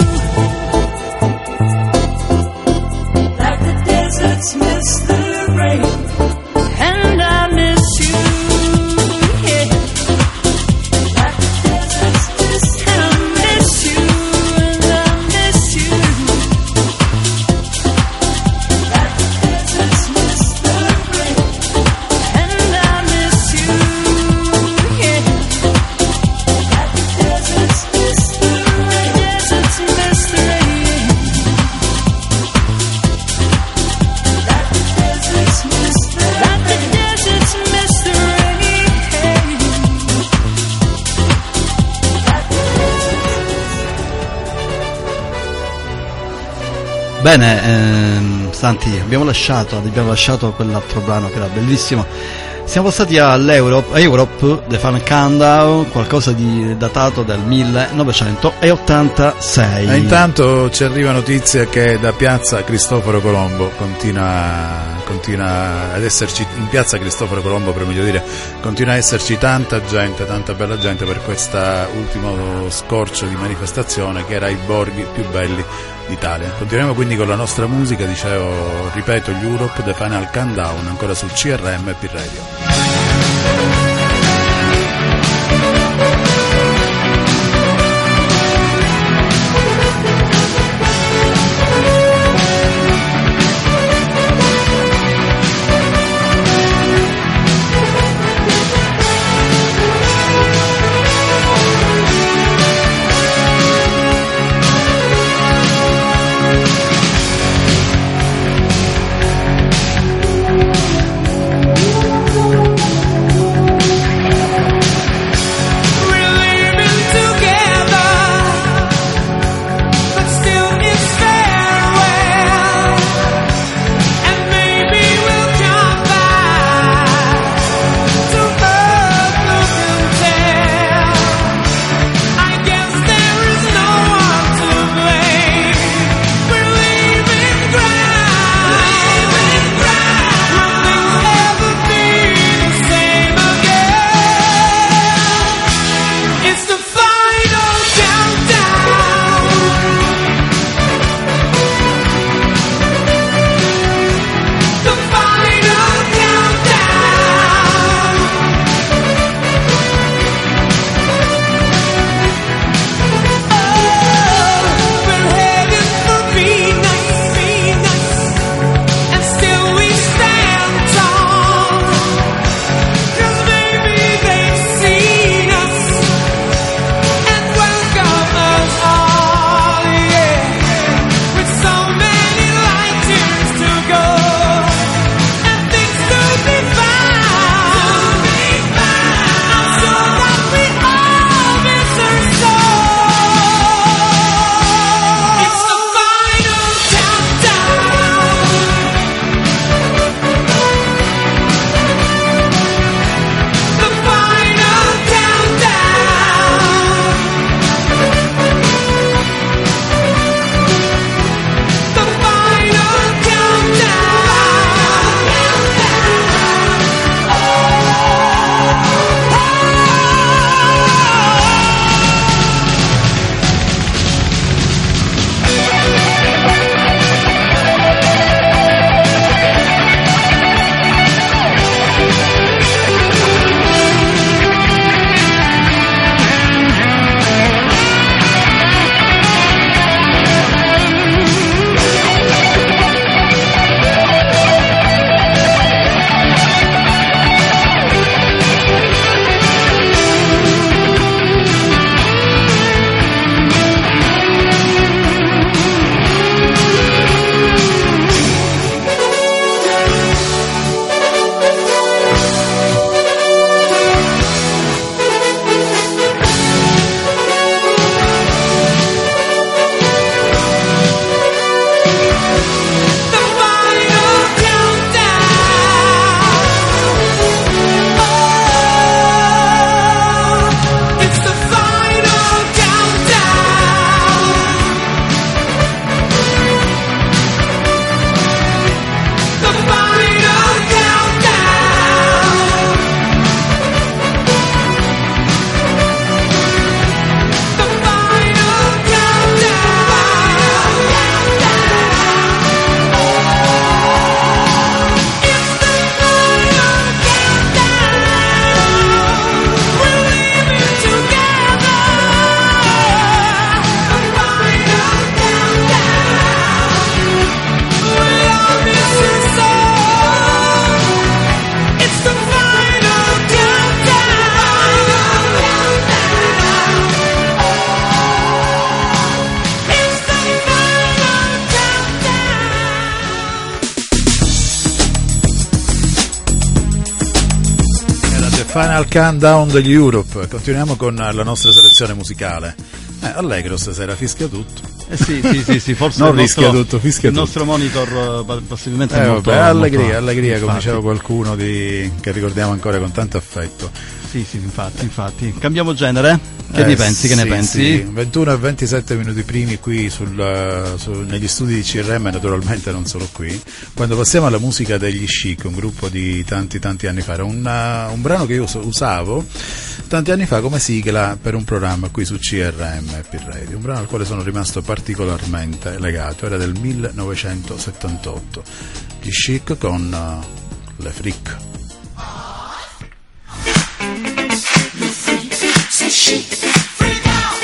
like the deserts miss the rain. And I miss you, yeah, like the deserts miss the rain. And I miss you, and I miss you like the deserts miss the rain. And I miss you, yeah, like the deserts miss the rain. Deserts miss the rain. Like the deserts miss the rain. Like the deserts miss the rain. Like the Bene, ehm, Santi, abbiamo lasciato, abbiamo lasciato quell'altro brano che era bellissimo. Siamo passati all'Europe, a Europe, The Fun Countdown, qualcosa di datato del millenovecentottantasei. E intanto ci arriva notizia che da piazza Cristoforo Colombo continua, continua ad esserci, in piazza Cristoforo Colombo per meglio dire, continua a esserci tanta gente, tanta bella gente per questa ultimo scorcio di manifestazione che era i borghi più belli d'Italia. Continuiamo quindi con la nostra musica, dicevo, ripeto, gli Europe, The Final Countdown, ancora sul C R M P Radio. deserts Final Countdown degli Europe. Continuiamo con la nostra selezione musicale. Eh, Allegro stasera fischia tutto. Eh sì, sì, sì, sì, forse non il rischia nostro, tutto, fischia il tutto. nostro monitor uh, possibilmente eh, è molto, vabbè, allegria, molto, allegria, come infatti. diceva qualcuno di, che ricordiamo ancora con tanto affetto. Sì, sì, infatti, infatti. Cambiamo genere? Che Eh, ne pensi? Che sì, ne pensi? Sì. ventuno e ventisette minuti primi qui sul, su, negli studi di C R M, naturalmente non solo qui. Quando passiamo alla musica degli Chic, un gruppo di tanti tanti anni fa, era un, uh, un brano che io usavo tanti anni fa come sigla per un programma qui su C R M Happy Radio, un brano al quale sono rimasto particolarmente legato, era del millenovecentosettantotto. Gli Chic con uh, Le Freak. C'est chic, freak out.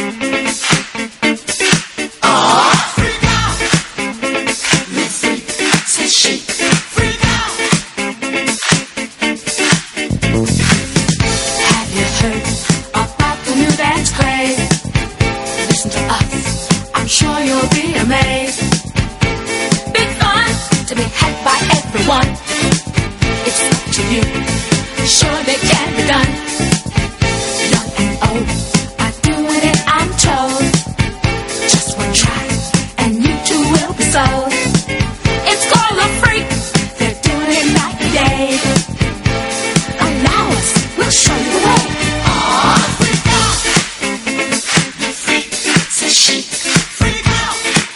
Ah, freak out. Le freak, c'est chic, freak out. Have you heard about the new dance craze? Listen to us, I'm sure you'll be amazed. Big fun to be had by everyone. It's up to you, sure they can be done. So it's called a freak. They're doing it night and day. Allow us, we'll show you the way. Ah, freak out. The freak, c'est chic. Freak out.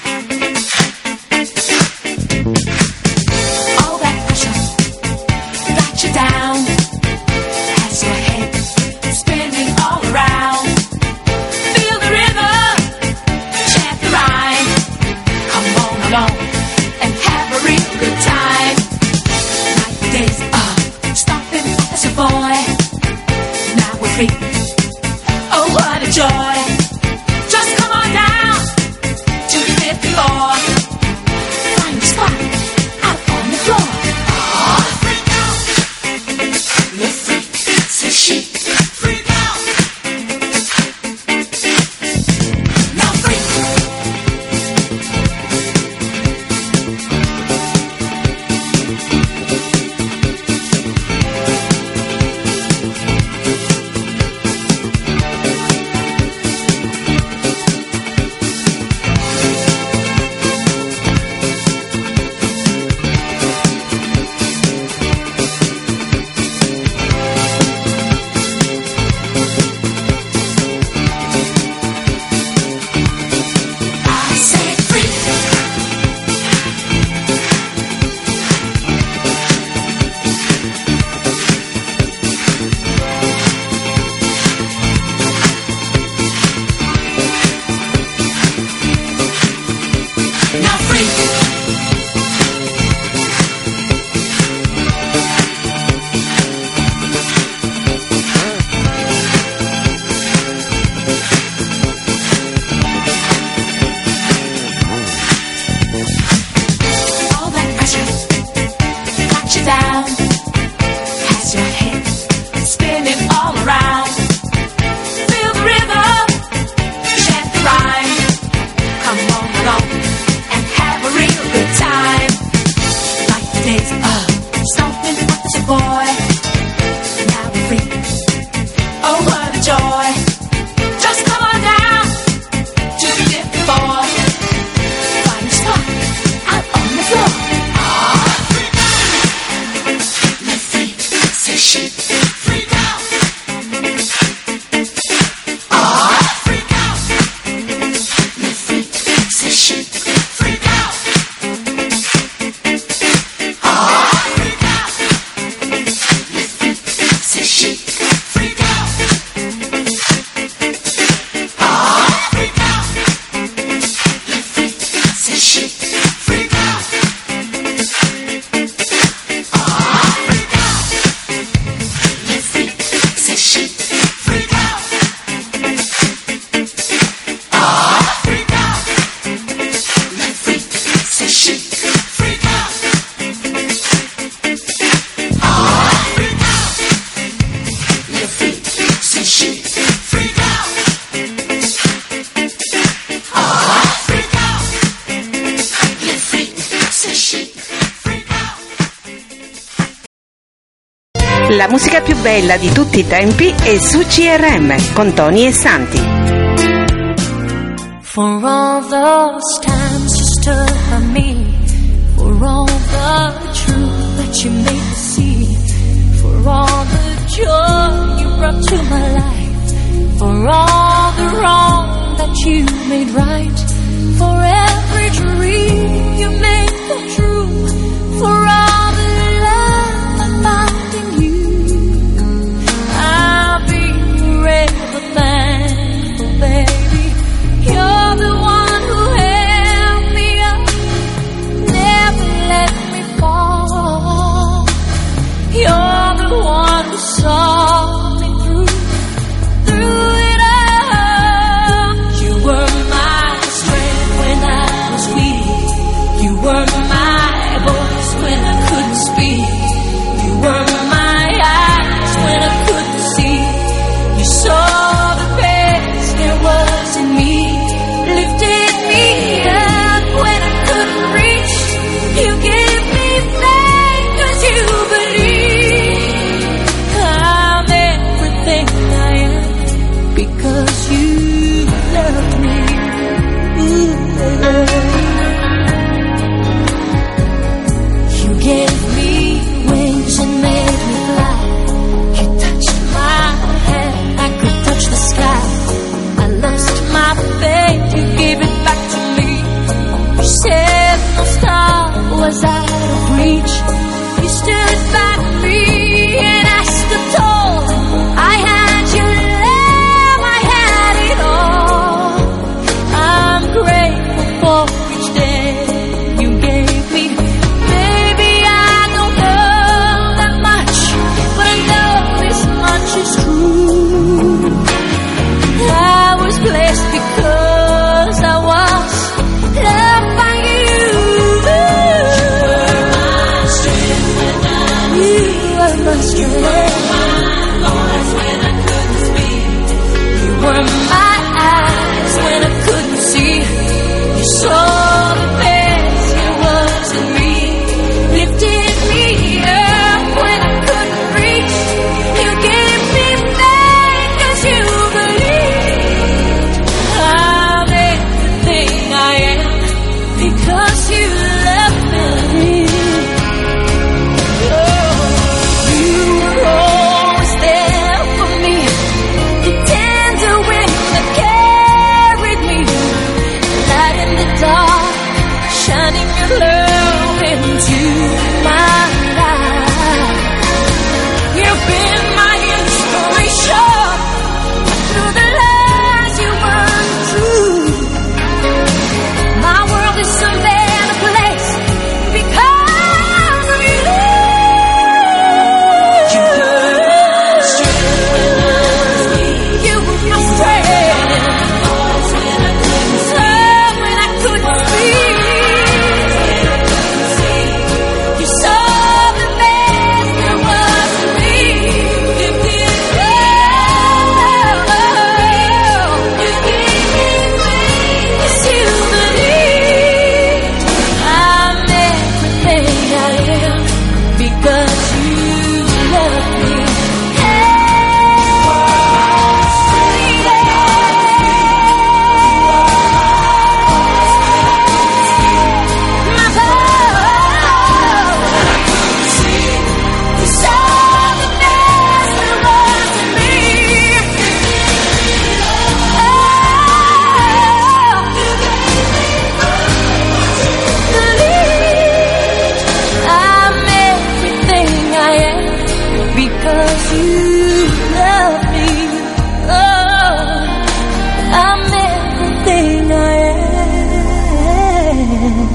All that pressure got you down. Has your head spinning all around. Feel the rhythm, chant the rhyme. Come on along and have a real good time. Night days are stopping as a boy. Now we're free. Oh, what a joy. Just come on down to fifty-four. Find a spot out on the floor. Ah, freak out. Le freak, c'est chic. Freak out. Now freak. La musica più bella di tutti i tempi è su C R M con Tony e Santi. For all those times you stood by me, for all the truth that you made me see, for all the joy you brought to my life, for all the wrong that you made right, for every dream you made come true, for all the love I found in you, I'll be forever thankful, baby. You're the one who held me up, never let me fall. You're the one who saw me through, through it all. You were my strength when I was weak. You were my voice when I couldn't speak. You were my eyes when I couldn't see. You saw the best there was in me. Lifted me up when I couldn't reach. You gave me faith 'cause you believe I'm everything I am because you love me. Ooh, baby. You gave me wings and made me fly. You touched my hand, I could touch the sky. I lost my faith, you gave it back to me. You said no star was out of reach. You stood by me and I stood tall. I had your love, I had it all. I'm grateful for each day you gave me. Baby, I don't know that much, but I know this much is true. I was blessed because I was loved by you. You were my strength. You were my voice when I couldn't speak. You were my eyes when I couldn't see. You saw the best there was in me. Lifted me up when I couldn't reach. You gave me faith 'cause you believed I'm everything I am because you love me. Oh, you were always there for me, the tender wind that carried me, light in the dark, shining your love into my life. You've been my inspiration through the lies you weren't true. My world is a better place because of you. You were my strength when I was weak. You were my strength when I couldn't see. When I couldn't speak. You saw the best there was in me. You did well. You gave me wings 'cause you believed I'm everything I am because you love me. My love, you saw the best there was in me. I'm everything I am because you love me. Oh, I'm everything I am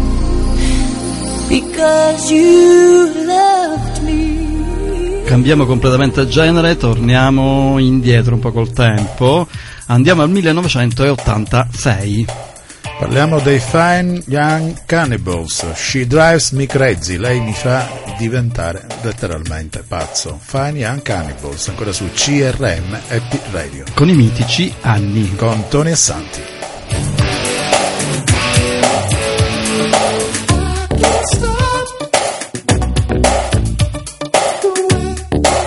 because you loved me. Cambiamo completamente genere, torniamo indietro un po' col tempo, andiamo al millenovecentottantasei. Parliamo dei Fine Young Cannibals. She drives me crazy, lei mi fa diventare letteralmente pazzo. Fine Young Cannibals, ancora su C R M Happy Radio. Con i mitici anni. Con Tony e Santi. Stop the way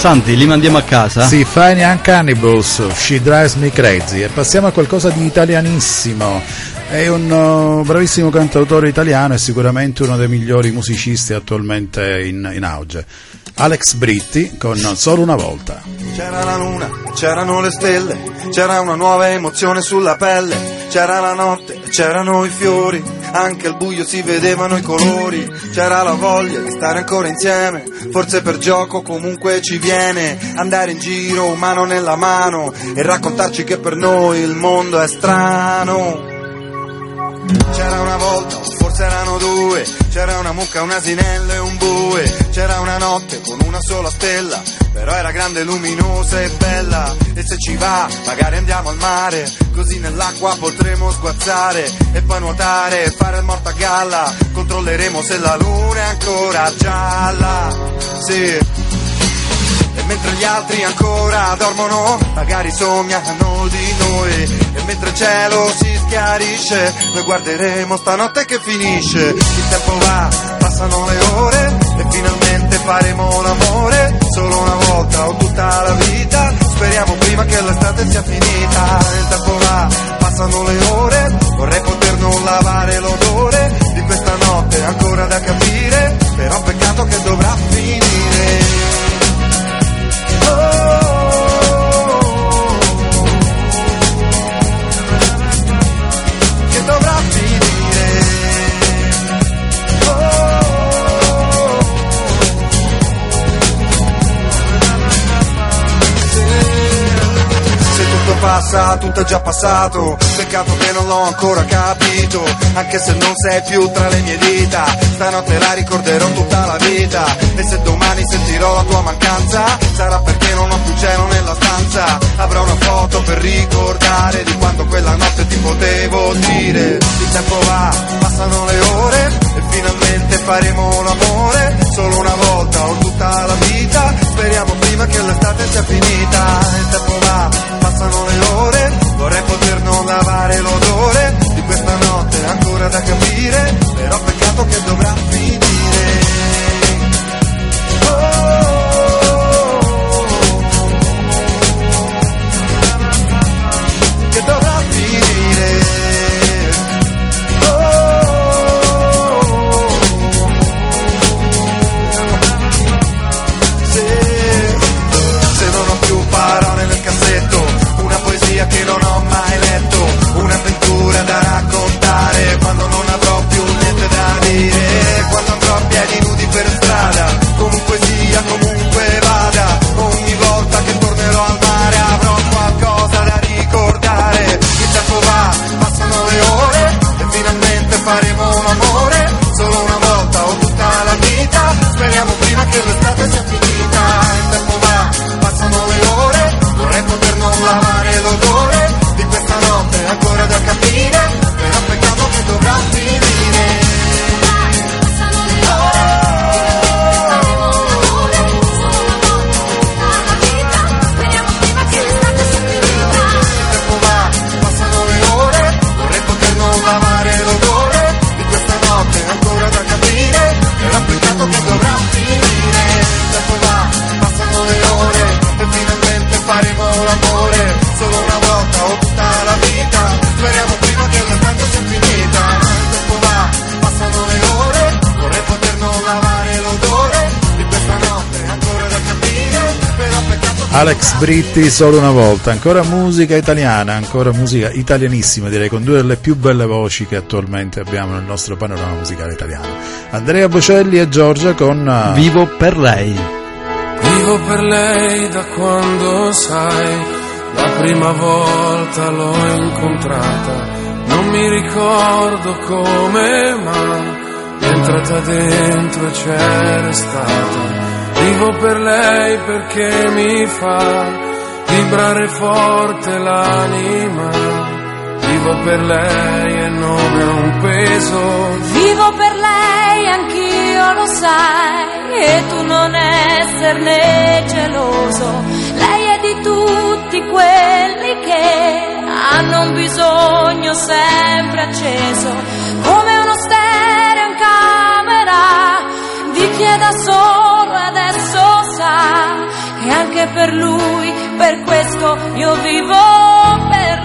Santi, li mandiamo a casa? Sì, Fine and Cannibals, She Drives Me Crazy. E passiamo a qualcosa di italianissimo. È un uh, bravissimo cantautore italiano e sicuramente uno dei migliori musicisti attualmente in, in auge. Alex Britti con Solo una volta. C'era la luna, c'erano le stelle, c'era una nuova emozione sulla pelle, c'era la notte, c'erano i fiori, anche al buio si vedevano i colori, c'era la voglia di stare ancora insieme, forse per gioco comunque ci viene, andare in giro mano nella mano e raccontarci che per noi il mondo è strano. C'era una volta, forse erano due, c'era una mucca, un asinello e un bue, c'era una notte con una sola stella, però era grande, luminosa e bella, e se ci va magari andiamo al mare, così nell'acqua potremo sguazzare e poi nuotare e fare il morto a galla, controlleremo se la luna è ancora gialla, sì. E mentre gli altri ancora dormono, magari sognano di noi, e mentre il cielo si schiarisce, noi guarderemo stanotte che finisce. Il tempo va, passano le ore, e finalmente faremo l'amore, solo una volta o tutta la vita, speriamo prima che l'estate sia finita. Il tempo va, passano le ore, vorrei poter non lavare l'odore di questa notte ancora da capire, però peccato che dovrà finire. Che dovrà finire. Se tutto passa, tutto è già passato, peccato che non l'ho ancora capito, anche se non sei più tra le mie dita, stanotte la ricorderò tutta la vita, e se domani sentirò la tua mancanza, sarà perché non ho più cielo nella stanza, avrò una foto per ricordare di quando quella notte ti potevo dire. Il tempo va, passano le ore, e finalmente faremo l'amore, solo una volta o tutta la vita, speriamo prima che l'estate sia finita. Il tempo va, passano le ore, vorrei poter non lavare l'odore di questa notte ancora da capire, però peccato che dovrà finire. Oh, che dovrà finire. Oh, se, se non ho più parole nel cassetto, una poesia che non ho mai letto, un'avventura da raccontare quando non avrò più niente da dire, quando andrò a piedi nudi per strada, comunque sia, comunque vada, ogni volta che tornerò al mare avrò qualcosa da ricordare. Il tempo va, passano le ore, e finalmente faremo l'amore, solo una volta o tutta la vita, speriamo prima che l'estate sia finita. Il tempo va, passano le ore, vorrei poter non lavare l'odore di questa notte ancora da capire, però peccato che dovrà finire. Lavare l'odore di questa notte ancora da capire, era peccato che dovrà finire. Il tempo va, passano le ore, e finalmente faremo l'amore, solo una volta o tutta la vita, speriamo prima che l'estate sia finita. Il tempo va, passano le ore, vorrei poter non lavare l'odore di questa notte ancora da capire, però peccato. Alex Britti, Solo una volta, ancora musica italiana, ancora musica italianissima, direi, con due delle più belle voci che attualmente abbiamo nel nostro panorama musicale italiano. Andrea Bocelli e Giorgia con Vivo per lei. Vivo per lei da quando, sai, la prima volta l'ho incontrata, non mi ricordo come, ma è entrata dentro e c'è restata. Vivo per lei perché mi fa vibrare forte l'anima. Vivo per lei e non è un peso. Vivo per lei, anch'io lo sai, e tu non esserne geloso. Lei è di tutti quelli che hanno un bisogno sempre acceso, come uno stereo in camera di chi è da solo e adesso sa che anche per lui, per questo io vivo per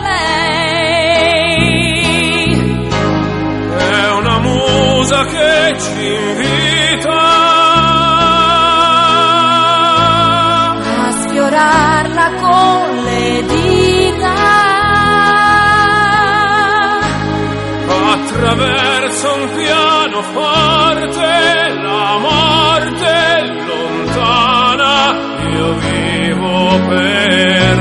lei. È una musa che ci invita a sfiorarla con le dita, attraverso un pianoforte la morte lontana, io vivo per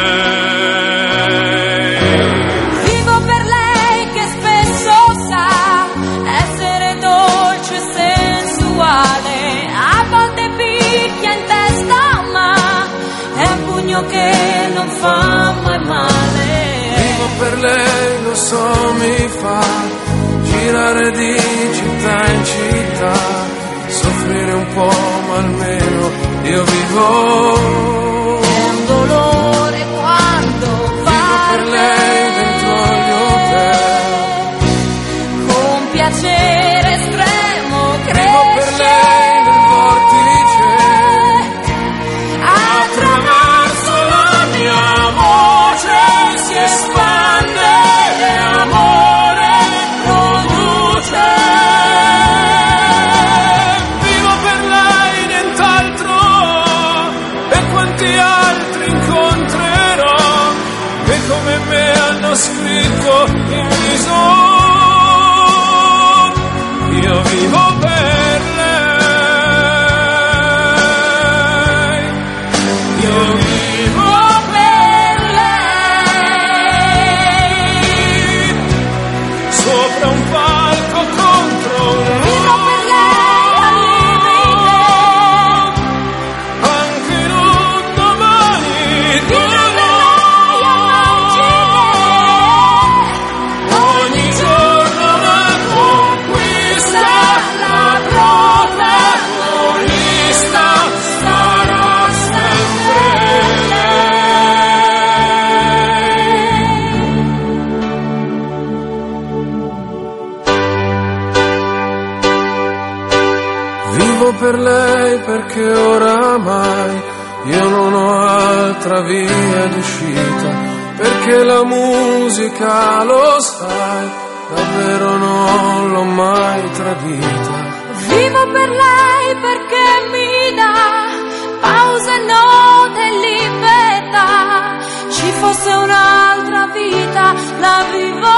lei. Vivo per lei che spesso sa essere dolce e sensuale, a volte picchia in testa ma è un pugno che non fa mai male. Vivo per lei, lo so, mi fa girare di città in città, soffrire un po' ma almeno io vivo. È un dolore quando vivo per lei dentro gli hotel, con piacere estremo cresce. Vivo per lei nel vortice, attraverso la mia voce si espande amore produce. Vivo per lei, nient'altro, e quanti altri incontrerò che come me hanno scritto in viso. Io vivo per lei, io vivo per lei, sopra un palco contro un muro, anche in un domani duro, ogni giorno una conquista, la protagonista sarà sempre lei. Vivo per lei perché oramai io non ho altra via d'uscita, perché la musica, lo sai, davvero non l'ho mai tradita. Vivo per lei perché mi dà pause, note, libertà. Ci fosse un'altra vita, la vivo,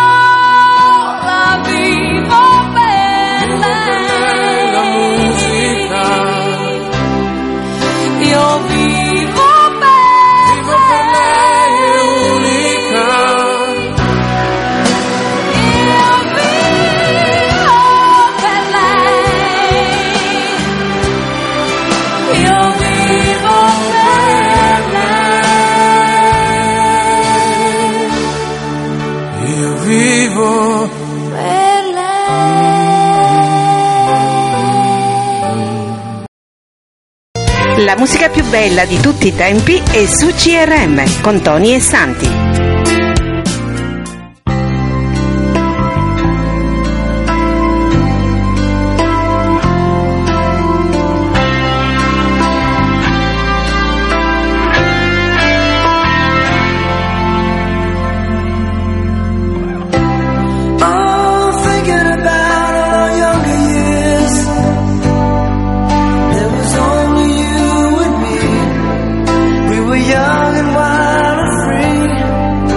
la vivo per lei. La musica, io vivo per vivo per lei, è unica. Io vivo per lei, io vivo per lei, io vivo per lei. La musica più bella di tutti i tempi è su C R M con Tony e Santi. Oh, thinking about our younger years, there was only you and me. We were young and wild and free.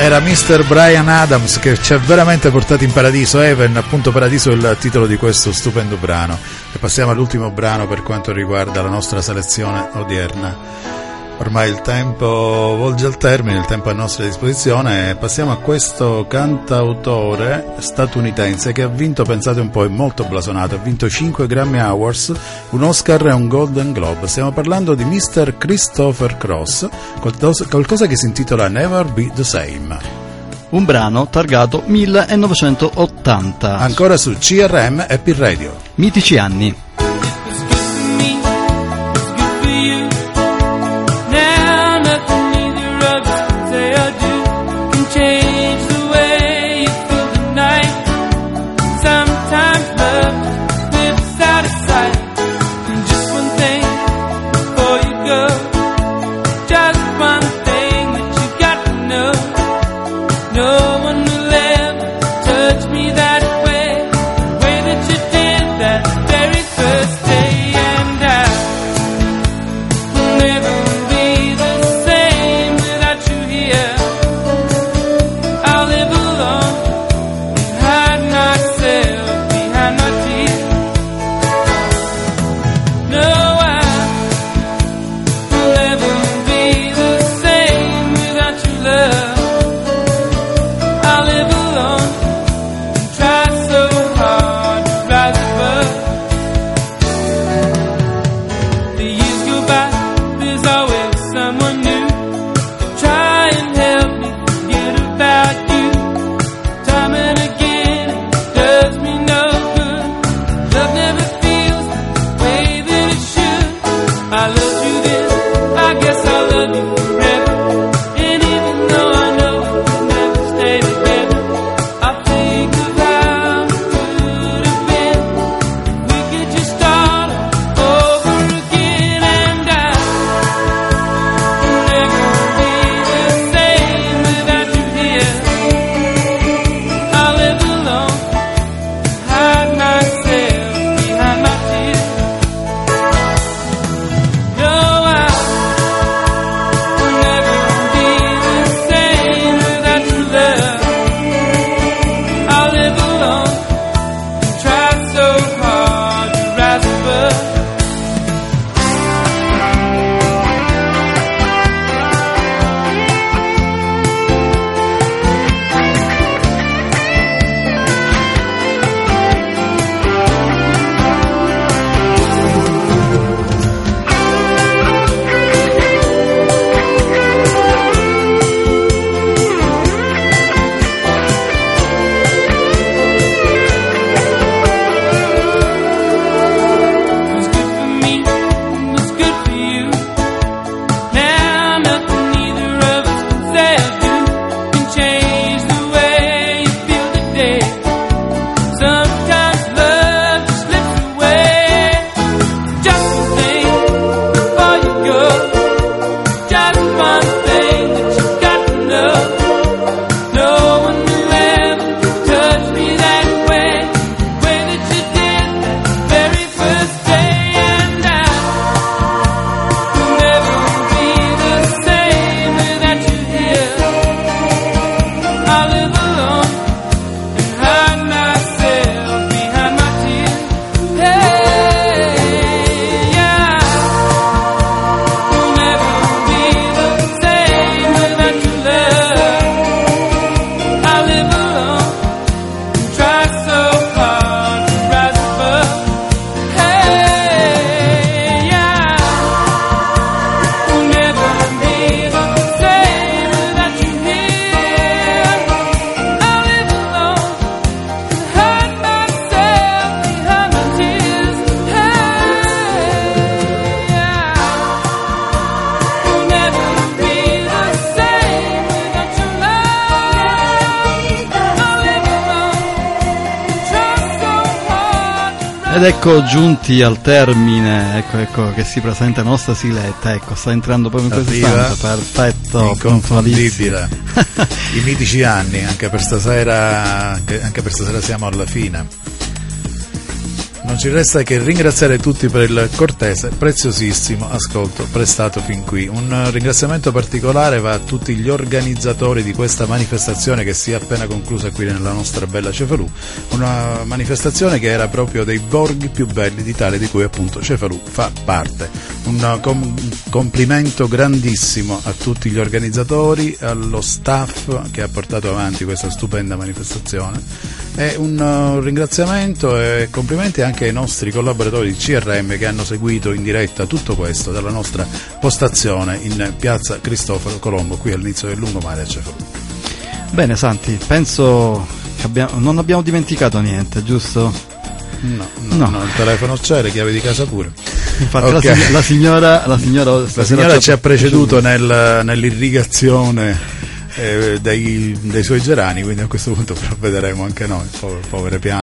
Era mister Bryan Adams che ci ha veramente portato in paradiso. Heaven, appunto, paradiso è il titolo di questo stupendo brano. E passiamo all'ultimo brano per quanto riguarda la nostra selezione odierna. Ormai il tempo volge al termine, il tempo è a nostra disposizione, e passiamo a questo cantautore statunitense che ha vinto, pensate un po', è molto blasonato, ha vinto cinque Grammy Awards, un Oscar e un Golden Globe. Stiamo parlando di mister Christopher Cross, qualcosa che si intitola Never Be the Same. Un brano targato millenovecentottanta. Ancora su C R M Happy Radio. Mitici anni. Ed ecco giunti al termine, ecco, ecco che si presenta la nostra siletta, ecco, sta entrando proprio in questo istante, perfetto, inconfondibile. I mitici anni, anche per stasera, anche per stasera siamo alla fine. Non ci resta che ringraziare tutti per il cortese, preziosissimo ascolto prestato fin qui. Un ringraziamento particolare va a tutti gli organizzatori di questa manifestazione che si è appena conclusa qui nella nostra bella Cefalù, una manifestazione che era proprio dei borghi più belli d'Italia, di cui appunto Cefalù fa parte. Un com- complimento grandissimo a tutti gli organizzatori, allo staff che ha portato avanti questa stupenda manifestazione, e un uh, ringraziamento e complimenti anche ai nostri collaboratori di C R M che hanno seguito in diretta tutto questo dalla nostra postazione in piazza Cristoforo Colombo, qui all'inizio del lungomare a Cefalù. Bene Santi, penso che abbiamo, non abbiamo dimenticato niente, giusto? No, no, no. no il telefono c'è, le chiavi di casa pure. Infatti okay. la, la signora, la signora, la signora ci ha preceduto nel, nell'irrigazione eh, dei, dei suoi gerani, quindi a questo punto provvederemo anche noi, povere piante.